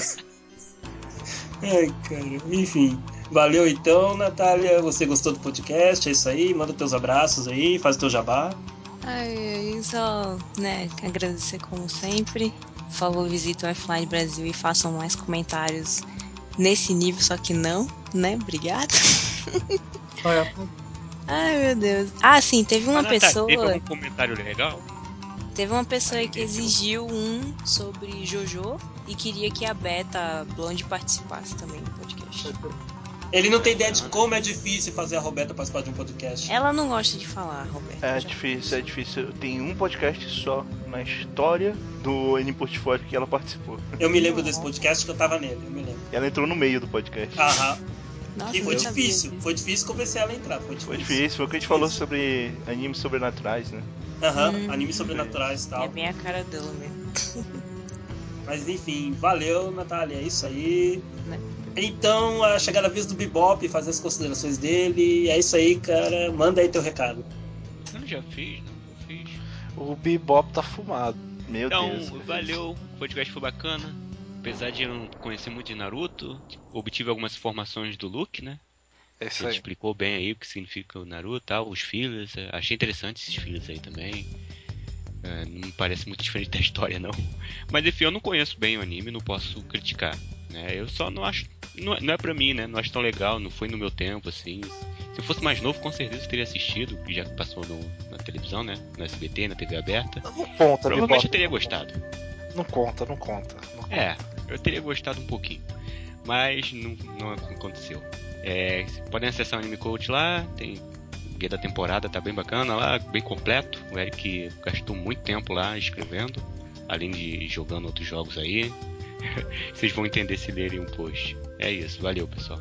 Ai, cara, enfim. Valeu então, Natália. Você gostou do podcast? É isso aí. Manda teus abraços aí, faz o teu jabá. Ai, ai, só, né, agradecer como sempre. Por favor, visitem o Offline Brasil e façam mais comentários nesse nível, só que não, né? Obrigada. Olha, Ai, meu Deus. Ah, sim, teve uma Ah, Natália, pessoa. Teve algum comentário legal? Teve uma pessoa Ah, que ninguém exigiu um sobre Jojo e queria que a Beta Blonde participasse também do podcast. Ele não tem ideia de como é difícil fazer a Roberta participar de um podcast. Ela não gosta de falar, Roberto. É Já- difícil, é difícil. Tem um podcast só na história do N Portfólio que ela participou. Eu me lembro desse podcast que eu tava nele, eu me lembro. Ela entrou no meio do podcast. Aham. Nossa, E foi não sabia difícil, disso. foi difícil convencer ela a entrar, foi difícil. Foi difícil, foi o que a gente falou sobre animes sobrenaturais, né? Aham, Hum. animes sobrenaturais e É tal. bem a cara dela mesmo. Mas enfim, valeu, Natália, é isso aí. Né? Então, a chegada da vez do Bebop, fazer as considerações dele. É isso aí, cara. Manda aí teu recado. Eu não já fiz, não, eu fiz. O Bebop tá fumado. Meu Então, Deus. valeu, o podcast foi bacana. Apesar de eu não conhecer muito de Naruto, obtive algumas informações do Luke, né? É isso Ele aí. explicou bem aí o que significa o Naruto e tal, os fillers. é, Achei interessante esses fillers aí também. É, não me parece muito diferente da história, não. Mas enfim, eu não conheço bem o anime, não posso criticar. Né? Eu só não acho. Não, não é pra mim, né? Não acho tão legal, não foi no meu tempo, assim. Se eu fosse mais novo, com certeza eu teria assistido, já que passou no, na televisão, né? No S B T, na T V aberta. Não conta, Provavelmente Bebop. eu teria gostado. Não conta, não conta. Não conta. É, eu teria gostado um pouquinho. Mas não, não aconteceu. É, podem acessar o Anime Coach lá, tem o guia da temporada, tá bem bacana lá, bem completo. O Eric gastou muito tempo lá escrevendo, além de jogando outros jogos aí. Vocês vão entender se lerem um post. É isso, valeu pessoal.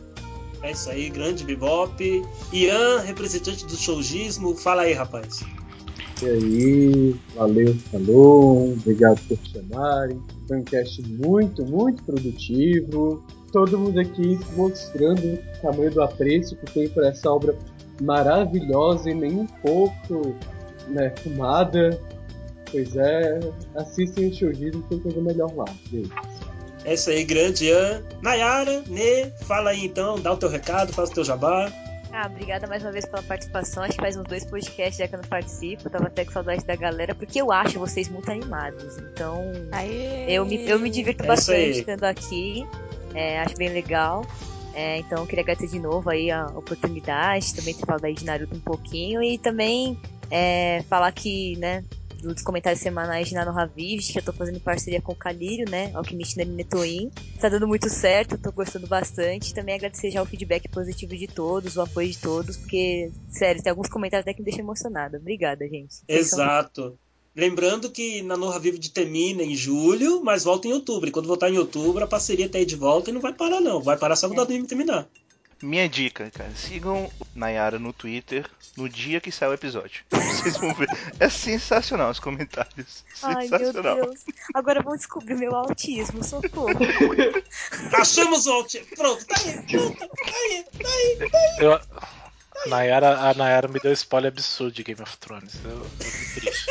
É isso aí, grande Bebop. Ian, representante do showgismo, fala aí, rapaz. E aí, valeu, falou, obrigado por chamarem. Foi um cast muito, muito produtivo. Todo mundo aqui mostrando o tamanho do apreço que tem por essa obra maravilhosa e nem um pouco, né, fumada. Pois é, assistem o showgismo, tem coisa melhor lá. Beijo. É isso aí, grande Ian. Nayara, Nê, fala aí então, dá o teu recado, faz o teu jabá. Ah, obrigada mais uma vez pela participação. Acho que faz uns dois podcasts já que eu não participo. Eu tava até com saudade da galera, porque eu acho vocês muito animados. Então, Aê! eu me, eu me divirto É isso aí. bastante estando aqui. É, acho bem legal. É, então, eu queria agradecer de novo aí a oportunidade. Também ter falado aí de Naruto um pouquinho. E também é, falar que, né, dos comentários semanais de NanoHaviv, que eu tô fazendo parceria com o Calírio, né, Alquimista Nani Netoin. Tá dando muito certo, tô gostando bastante. Também agradecer já o feedback positivo de todos, o apoio de todos, porque, sério, tem alguns comentários até que me deixam emocionada. Obrigada, gente. Vocês são- Exato. Lembrando que Nanoha Vivid termina em julho, mas volta em outubro. E quando voltar em outubro, a parceria tá aí de volta e não vai parar, não. Vai parar só quando o anime terminar. Minha dica, cara, sigam Nayara no Twitter no dia que sai o episódio. Vocês vão ver. É sensacional os comentários. Ai, meu Sensacional. Deus. Agora vão descobrir meu autismo, socorro. Achamos o alt... Pronto, tá aí, pronto, tá aí, tá aí. Eu, a, Nayara, a Nayara me deu spoiler absurdo de Game of Thrones. Eu, eu tô triste.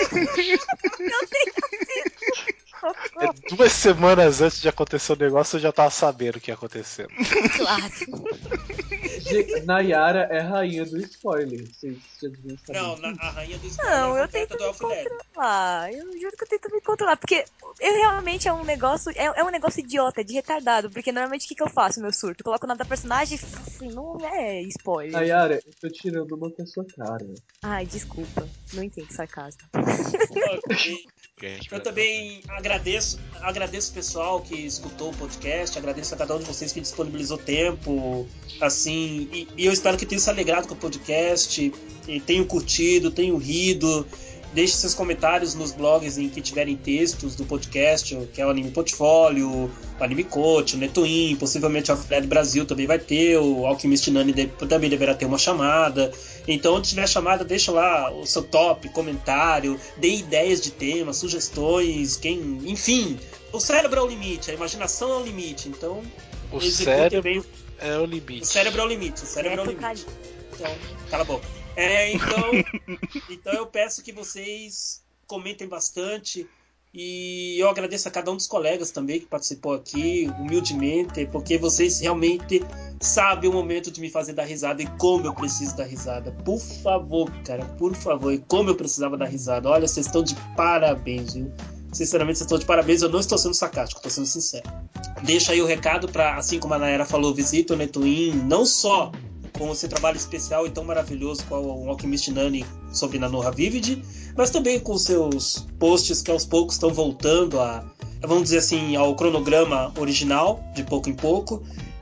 É, duas semanas antes de acontecer o negócio, eu já tava sabendo o que ia acontecer. Claro. Ge- Nayara é rainha do spoiler. Vocês já deviam saber. Não, na, a rainha do spoiler Não, é a eu Roberta tento do me Elf Lab. controlar. Eu juro que eu tento me controlar. Porque eu realmente é um negócio. É, é um negócio idiota, de retardado. Porque normalmente o que, que eu faço, meu surto? Eu coloco o nome da personagem e assim, não é spoiler. Nayara, eu tô tirando uma com a sua cara. Ai, desculpa. Não entendo sarcasmo. Ok. Eu também agradeço, agradeço o pessoal que escutou o podcast, agradeço a cada um de vocês que disponibilizou tempo, assim, e, e eu espero que tenham se alegrado com o podcast, e tenham curtido, tenham rido. Deixe seus comentários nos blogs em que tiverem textos do podcast, que é o Anime Portfólio, o Anime Coach, o Netoin, possivelmente o Alfred Brasil também vai ter, o Alquimista Nani de- também deverá ter uma chamada. Então, onde tiver chamada, deixa lá o seu top, comentário, dê ideias de temas, sugestões, quem, enfim. O cérebro é o limite, a imaginação é o limite, então O executem cérebro bem. é o limite. O cérebro é o limite, o cérebro é o Neto limite. Então, cala a boca. É, então, então eu peço que vocês comentem bastante e eu agradeço a cada um dos colegas também que participou aqui, humildemente, porque vocês realmente sabem o momento de me fazer dar risada e como eu preciso dar risada. Por favor, cara, por favor, e como eu precisava dar risada. Olha, vocês estão de parabéns, viu? Sinceramente, vocês estão de parabéns. Eu não estou sendo sarcástico, estou sendo sincero. Deixa aí o recado para, assim como a Nayara falou, visita o Netoin, não só com esse trabalho especial e tão maravilhoso qual o Alquimista Nani sobre Nanoha Vivid, mas também com seus posts que aos poucos estão voltando a, vamos dizer assim, ao cronograma original, de pouco em pouco.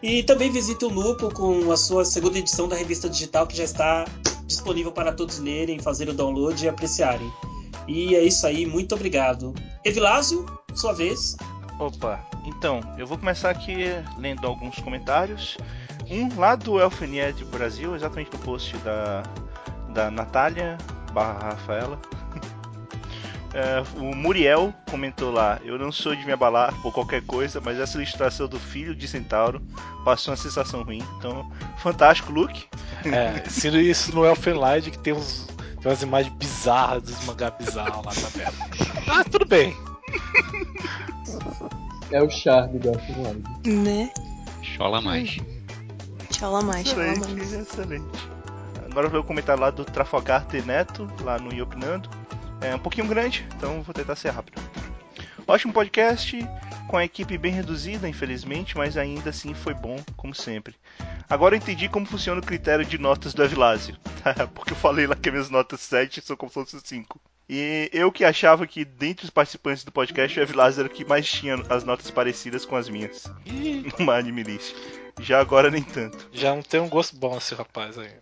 E também visite o Lupo com a sua segunda edição da revista digital, que já está disponível para todos lerem, fazer o download e apreciarem. E é isso aí, muito obrigado. Evilásio, sua vez. Opa, então, eu vou começar aqui lendo alguns comentários. Um lá do Elfenied Brasil, exatamente no post da, da Natália barra Rafaela. É, o Muriel comentou lá: eu não sou de me abalar por qualquer coisa, mas essa ilustração do filho de Centauro passou uma sensação ruim. Então, fantástico look. É, ensino isso no Elfenlight, que tem, uns, tem umas imagens bizarras dos mangá bizarros lá também. Ah, tudo bem. É o charme do Elfenlight. Né? Chola mais. Chola mais, chola Excelente, mais. excelente. Agora eu vou comentar lá do Trafalgar Neto, lá no Iopinando. É um pouquinho grande, então vou tentar ser rápido. Ótimo podcast, com a equipe bem reduzida, infelizmente, mas ainda assim foi bom, como sempre. Agora eu entendi como funciona o critério de notas do Evilásio, porque eu falei lá que minhas notas sete são como se fossem cinco. E eu que achava que dentre os participantes do podcast, o Evilásio era o que mais tinha as notas parecidas com as minhas. Numa anime list. Já agora nem tanto. Já não tem um gosto bom esse rapaz aí.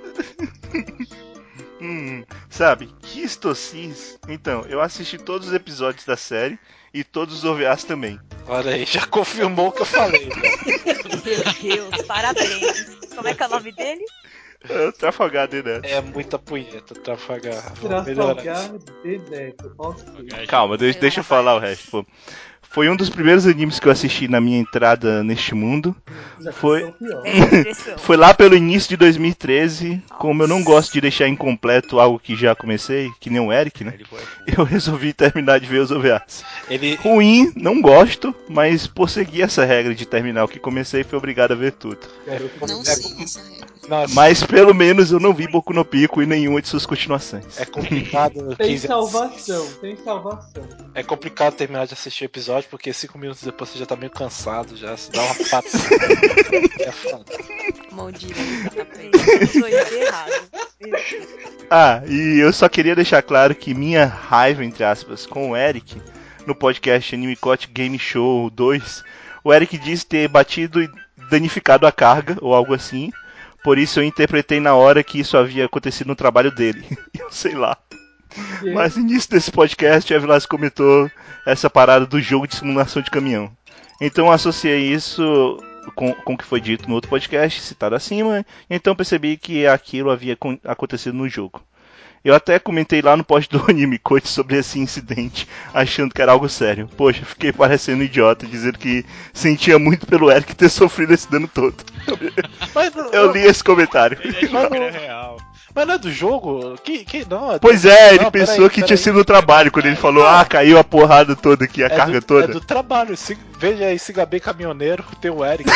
Hum, sabe, que estocis. Então, eu assisti todos os episódios da série e todos os O V As também. Olha aí, já confirmou o que eu falei. Né? Meu Deus, parabéns. Como é que é o nome dele? É, Trafalgar de Neto. É muita punheta, Trafalgar. Vamos melhorar Trafalgar isso. de Neto. Ok. Calma, deixa, deixa eu falar o resto. Pô. Foi um dos primeiros animes que eu assisti na minha entrada neste mundo. Já Foi, foi pior. Pega a direção. foi lá pelo início de dois mil e treze. Como eu não gosto de deixar incompleto algo que já comecei, que nem o Eric, né? Ele foi Eu resolvi terminar de ver os O V As. Ele, Ruim, não gosto, mas por seguir essa regra de terminar o que comecei, fui obrigado a ver tudo. Garoto Não é, sei essa regra. nossa, Mas pelo menos eu não vi Boku no Pico e nenhuma de suas continuações. é complicado. Tem quinze salvação, tem salvação. É complicado terminar de assistir o episódio, porque cinco minutos depois você já tá meio cansado, já se dá uma patada. É foda. Mão direita, pé. Usou isso errado. Meu Deus. Ah, e eu só queria deixar claro que minha raiva, entre aspas, com o Eric, no podcast Anime Cote Game Show dois, o Eric disse ter batido e danificado a carga, ou algo assim, por isso eu interpretei na hora que isso havia acontecido no trabalho dele. Eu sei lá. Que- Mas no início desse podcast, a Vilas comentou essa parada do jogo de simulação de caminhão. Então eu associei isso com, com o que foi dito no outro podcast, citado acima, então percebi que aquilo havia con- acontecido no jogo. Eu até comentei lá no post do Anime Coach sobre esse incidente, achando que era algo sério. Poxa, fiquei parecendo idiota, dizendo que sentia muito pelo Eric ter sofrido esse dano todo. Mas, Eu li esse comentário. Ele achou que era real. mas não é do jogo? Que, que, não, é do- Pois é, ele não, pensou peraí, que tinha peraí. sido no trabalho, quando ele falou, ah, caiu a porrada toda aqui, a É carga do, toda. É do trabalho. Se, veja aí, Siga Bem Caminhoneiro, tem o Eric.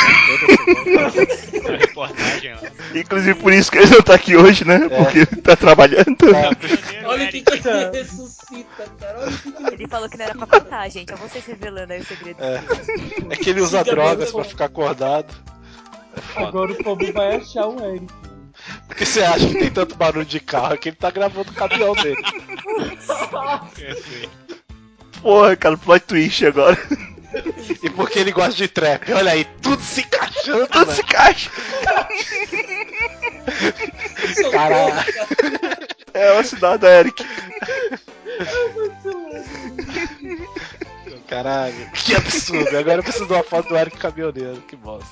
Né? A reportagem lá. Inclusive por isso que ele não tá aqui hoje, né? É. Porque ele tá trabalhando. É. Olha o que, que ele ressuscita, cara. Olha o que, que ele Ele falou que não era pra contar, gente. É vocês revelando aí o segredo. É. É que ele usa Siga drogas bem, pra ficar acordado. É foda. Agora o povo vai achar o Eric. Porque você acha que tem tanto barulho de carro que ele tá gravando o caminhão dele. Perfeito. Porra, cara, plot twist agora. E porque ele gosta de trap. Olha aí, tudo se encaixando, Tudo velho. se caixa. socorro, Caralho. cara. É o sinal da Eric. Caralho, que absurdo. Agora eu preciso de uma foto do Eric caminhoneiro. Que bosta.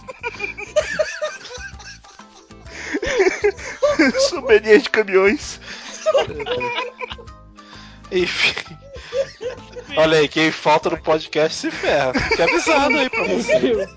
Sommelier de caminhões. Enfim. Olha aí, quem falta no podcast se ferra. Fique avisado aí pra você.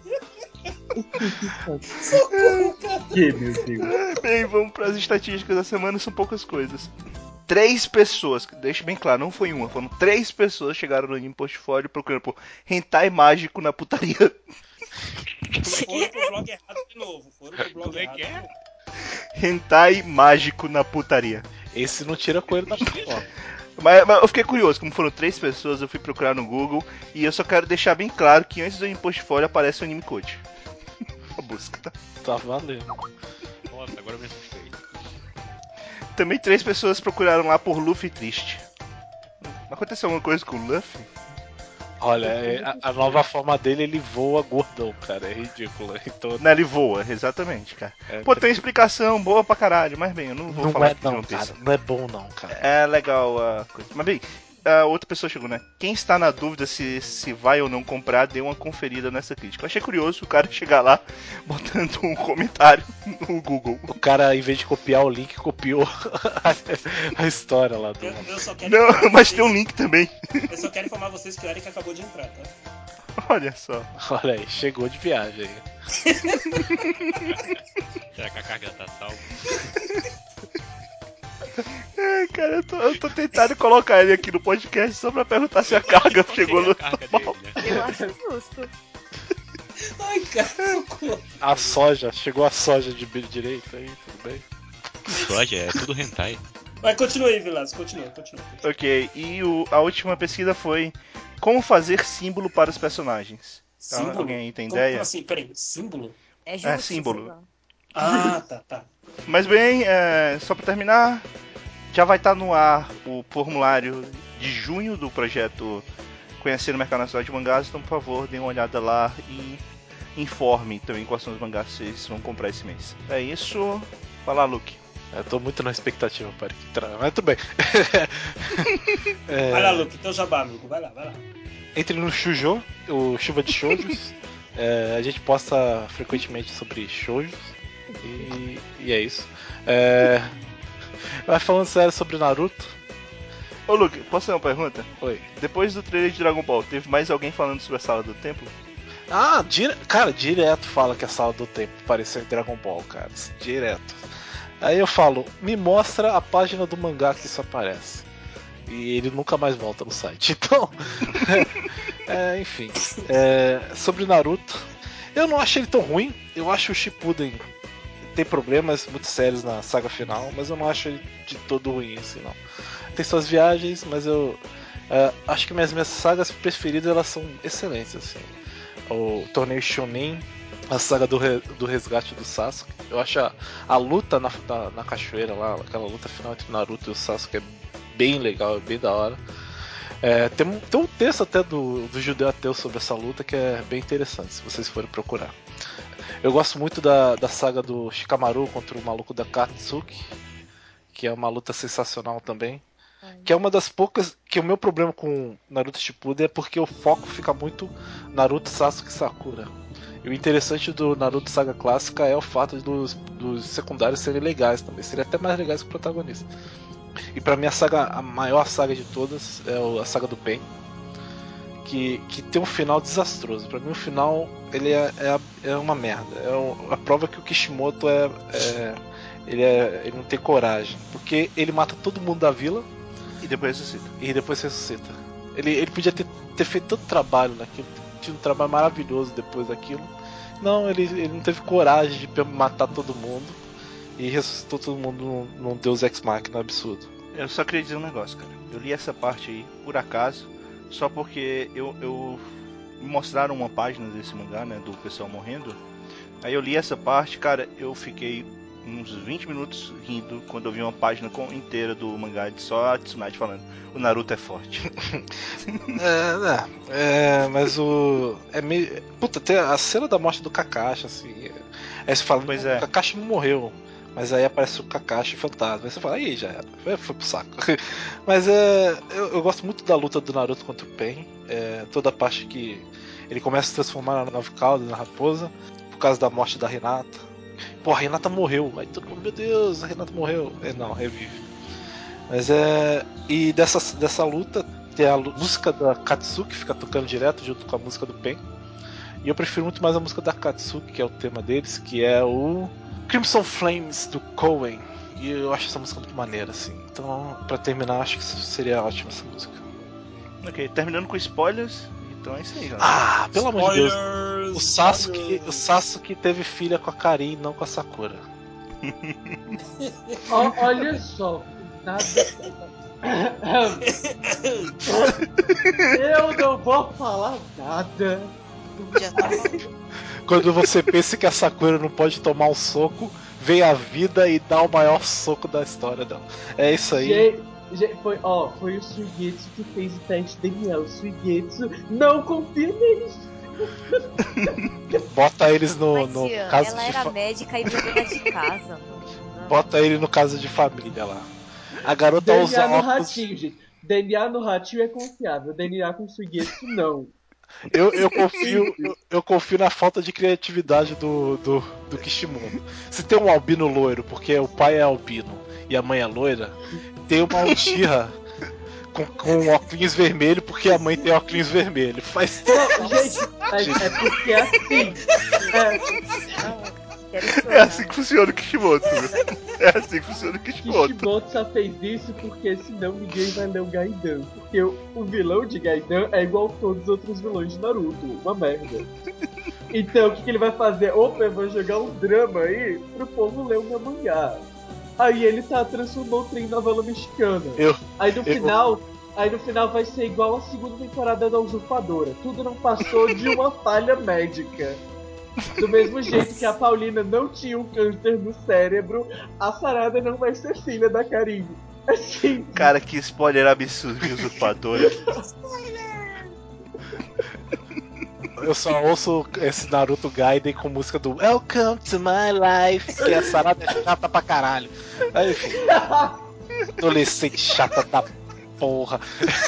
Que, meu Deus. Bem, vamos pras estatísticas da semana, são poucas coisas. Três pessoas, deixa bem claro, não foi uma, foram três pessoas que chegaram no Anime Portfólio procurando por hentai mágico na putaria. Foram pro blog errado de novo. Foram pro blog Como é errado. que é? Hentai mágico na putaria. Esse não tira coelho da pipoca. Mas, mas eu fiquei curioso, como foram três pessoas, eu fui procurar no Google e eu só quero deixar bem claro que antes do Anime Portfólio aparece o Anime Code. A busca, tá? Tá valendo. Nossa, agora eu me assustei. Também três pessoas procuraram lá por Luffy triste. Aconteceu alguma coisa com o Luffy? Olha, é, a, a nova forma dele, ele voa gordão, cara. É ridículo. Então, Não, ele voa, exatamente, cara. É, Pô, tem explicação boa pra caralho, mas bem, eu não vou não falar é aqui de não, One Piece. cara. Não é bom não, cara. É legal a coisa. Mas bem, a outra pessoa chegou, né? Quem está na dúvida se, se vai ou não comprar, dê uma conferida nessa crítica. Eu achei curioso o cara chegar lá botando um comentário no Google. O cara, em vez de copiar o link, copiou a, a história lá do... Eu, eu só quero Não, informar mas vocês- tem um link também. Eu só quero informar vocês que o Eric acabou de entrar, tá? Olha só. Olha aí, chegou de viagem aí. Será que a carga tá salva? É, cara, eu tô, eu tô tentando colocar ele aqui no podcast só pra perguntar se a carga chegou no. A carga dele, né? Eu acho justo. Ai, cara, socorro. A soja, chegou a soja de direito aí, tudo bem? Soja, é tudo hentai. Mas continua aí, Vilas, continua, continua. continua. Ok, e o, a última pesquisa foi como fazer símbolo para os personagens. Símbolo? Alguém aí tem Como, ideia? como assim? Peraí, símbolo? É justo. É, símbolo. sei lá. Ah, tá, tá. Mas bem, é, só pra terminar, já vai estar no ar o formulário de junho do projeto Conhecer o Mercado Nacional de Mangás, então por favor, deem uma olhada lá e informe também quais são os mangás que vocês vão comprar esse mês. É isso, vai lá, Luke. Eu tô muito na expectativa para que entrar, mas tudo bem. É, Vai lá, Luke, teu jabá, amigo. Vai lá, vai lá. entre no Shoujo, o Chuva de Shoujos. É, a gente posta frequentemente sobre shoujos. E, e é isso. É, mas falando sério sobre Naruto. Ô Luke, posso fazer uma pergunta? Oi. Depois do trailer de Dragon Ball, teve mais alguém falando sobre a Sala do Templo? Ah, dire... cara, direto fala que a Sala do Tempo pareceu em Dragon Ball, cara. Direto. Aí eu falo, me mostra a página do mangá que isso aparece. E ele nunca mais volta no site. Então, é, enfim. É, sobre Naruto, eu não acho ele tão ruim. Eu acho o Shippuden tem problemas muito sérios na saga final, mas eu não acho ele de todo ruim assim, não. Tem suas viagens, mas eu é, acho que minhas minhas sagas preferidas elas são excelentes assim. O torneio Shonen, a saga do, re, do resgate do Sasuke. Eu acho a, a luta na, na, na cachoeira lá, aquela luta final entre Naruto e o Sasuke é bem legal, é bem da hora. É, tem, um, tem um texto até do, do Judeu Ateu sobre essa luta que é bem interessante, se vocês forem procurar. Eu gosto muito da, da saga do Shikamaru contra o maluco da Katsuki, que é uma luta sensacional também. Que é uma das poucas. Que o meu problema com Naruto Shippuden é porque o foco fica muito Naruto, Sasuke e Sakura. E o interessante do Naruto Saga Clássica é o fato dos, dos secundários serem legais também. Seria até mais legais que o protagonista. E pra mim a saga, a maior saga de todas é a saga do Pain. Que, que tem um final desastroso. Pra mim o final ele é, é, é uma merda. É um, a prova que o Kishimoto é, é, ele é. Ele não tem coragem. Porque ele mata todo mundo da vila. E depois ressuscita. E depois ressuscita. Ele, ele podia ter, ter feito tanto trabalho naquilo. Tinha um trabalho maravilhoso depois daquilo. Não, ele, ele não teve coragem de matar todo mundo. E ressuscitou todo mundo num, num Deus Ex Machina absurdo. Eu só queria dizer um negócio, cara. Eu li essa parte aí por acaso, só porque eu, eu me mostraram uma página desse mangá, né, do pessoal morrendo. Aí eu li essa parte, cara, eu fiquei uns vinte minutos rindo quando eu vi uma página com, inteira do mangá de só a Tsunade falando: o Naruto é forte. é, é, é, mas o. É meio. Puta, tem a cena da morte do Kakashi, assim. Aí você fala, Pois o é. Kakashi não morreu. Mas aí aparece o Kakashi fantasma. Aí você fala, aí já era, foi, foi pro saco. Mas é. Eu, eu gosto muito da luta do Naruto contra o Pain. É, toda a parte que ele começa a se transformar na nove cauda, na raposa, por causa da morte da Hinata. Pô, a Hinata morreu. Aí todo mundo, meu Deus, a Hinata morreu. É, não, revive. Mas é. E dessa, dessa luta tem a música da Katsuki que fica tocando direto junto com a música do Pain. E eu prefiro muito mais a música da Katsuki, que é o tema deles, que é o Crimson Flames do Cohen. E eu acho essa música muito maneira, assim. Então, pra terminar, acho que seria ótima essa música. Ok, terminando com spoilers, então é isso aí, galera. Ah, pelo amor de Deus. Spoilers, O Sasuke, spoilers. o Sasuke teve filha com a Karin, não com a Sakura. Ó, olha só, nada. Eu não vou falar nada. Já tá falando. Quando você pensa que a Sakura não pode tomar um soco, vem a vida e dá o maior soco da história dela. É isso aí. Gente, Gente, foi, ó, foi o Suigetsu que fez o teste D N A. O Suigetsu não confia neles. Bota eles no, Mas, no Ian, caso ela de era fa- médica e virou dona de casa. Não, não. Bota ele no caso de família lá. A garota D N usa A no óculos. ratinho, gente. D N A no ratinho é confiável. D N A com Suigetsu, não. Eu, eu confio, eu, eu confio na falta de criatividade do, do, do Kishimoto. Se tem um albino loiro, porque o pai é albino e a mãe é loira, tem uma Uchiha com, com óculos vermelho, porque a mãe tem óculos vermelho. Faz Não, gente, mas é porque é assim. É, Não, quero É chorar. assim que funciona o Kishimoto. viu? É assim que funciona o Kishimoto. Kishimoto só fez isso porque senão ninguém vai ler o Gaidan. Porque o, o vilão de Gaidan é igual a todos os outros vilões de Naruto. Uma merda. Então o que, que ele vai fazer? Opa, eu vou jogar um drama aí pro povo ler o meu mangá. Aí ele tá transformou o trem em novela mexicana. Eu, Aí no eu- final. Aí no final vai ser igual a segunda temporada da Usurpadora. Tudo não passou de uma falha médica. Do mesmo jeito que a Paulina não tinha um câncer no cérebro, a Sarada não vai ser filha da Karine. Assim, Cara, que spoiler absurdo de usurpadora. eu só ouço esse Naruto Gaiden com música do Welcome to my life, que a Sarada é chata pra caralho. Aí, enfim, adolescente chata da porra.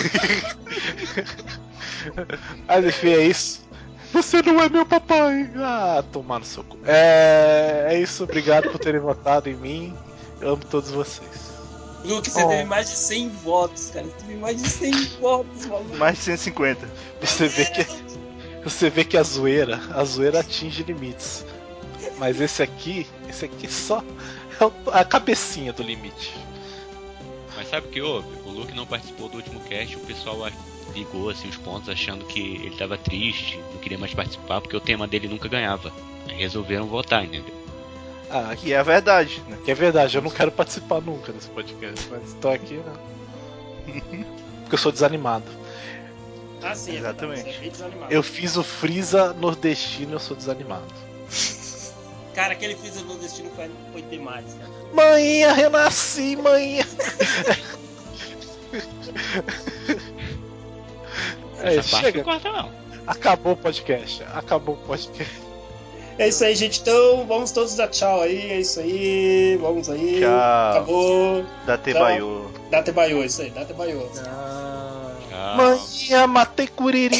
Mas enfim, é isso. Você não é meu papai! Ah, tomar no seu cu. É, é isso, obrigado por terem votado em mim. Eu amo todos vocês. Luke, você Oh. teve mais de cem votos, cara. Você teve mais de cem votos, maluco. Mais de cento e cinquenta. Você vê que você vê que a zoeira, a zoeira atinge limites. Mas esse aqui, esse aqui só é o- a cabecinha do limite. Mas sabe o que houve? O Luke não participou do último cast, o pessoal a- ligou assim, os pontos achando que ele tava triste, não queria mais participar, porque o tema dele nunca ganhava. Aí resolveram votar, entendeu? Ah, Que é a verdade, né? que é verdade, eu não quero participar nunca desse podcast, mas estou aqui, né? Porque eu sou desanimado. Ah, sim, é Exatamente. verdade, você é bem desanimado. Eu fiz o Freeza nordestino, eu sou desanimado. Cara, aquele Freeza no destino foi, foi demais, cara. Mãinha, renasci, mãinha. É, Essa parte chega, não corta não. acabou o podcast, acabou o podcast. É isso aí, gente. Então, vamos todos dar tchau aí. É isso aí. Vamos aí. Tchau. Acabou. Date Tchau. Baiô. Date baiô, isso aí. Date baiô. ah, Tchau. Mãinha, matei Curiri.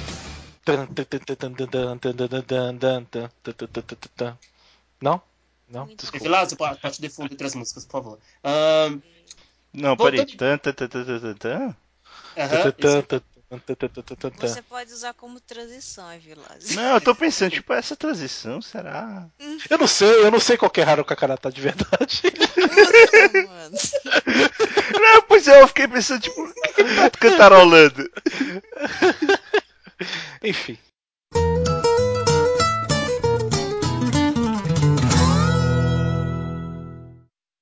Não? Não, Muito desculpa. Evilásio, pode pode de fundo entre as músicas, por favor. Ahn, Não, Voltando- peraí. Tan, tan, tan, tan, tan, tan, tan. aham, isso- Você pode usar como transição, Evilásio. Não, eu tô pensando, tipo, essa transição, será? Eu não sei, eu não sei qual que é Haruka Kanata de verdade. Puta, mano. Não, pois é, eu fiquei pensando, tipo, o que que ele tá cantarolando? Enfim.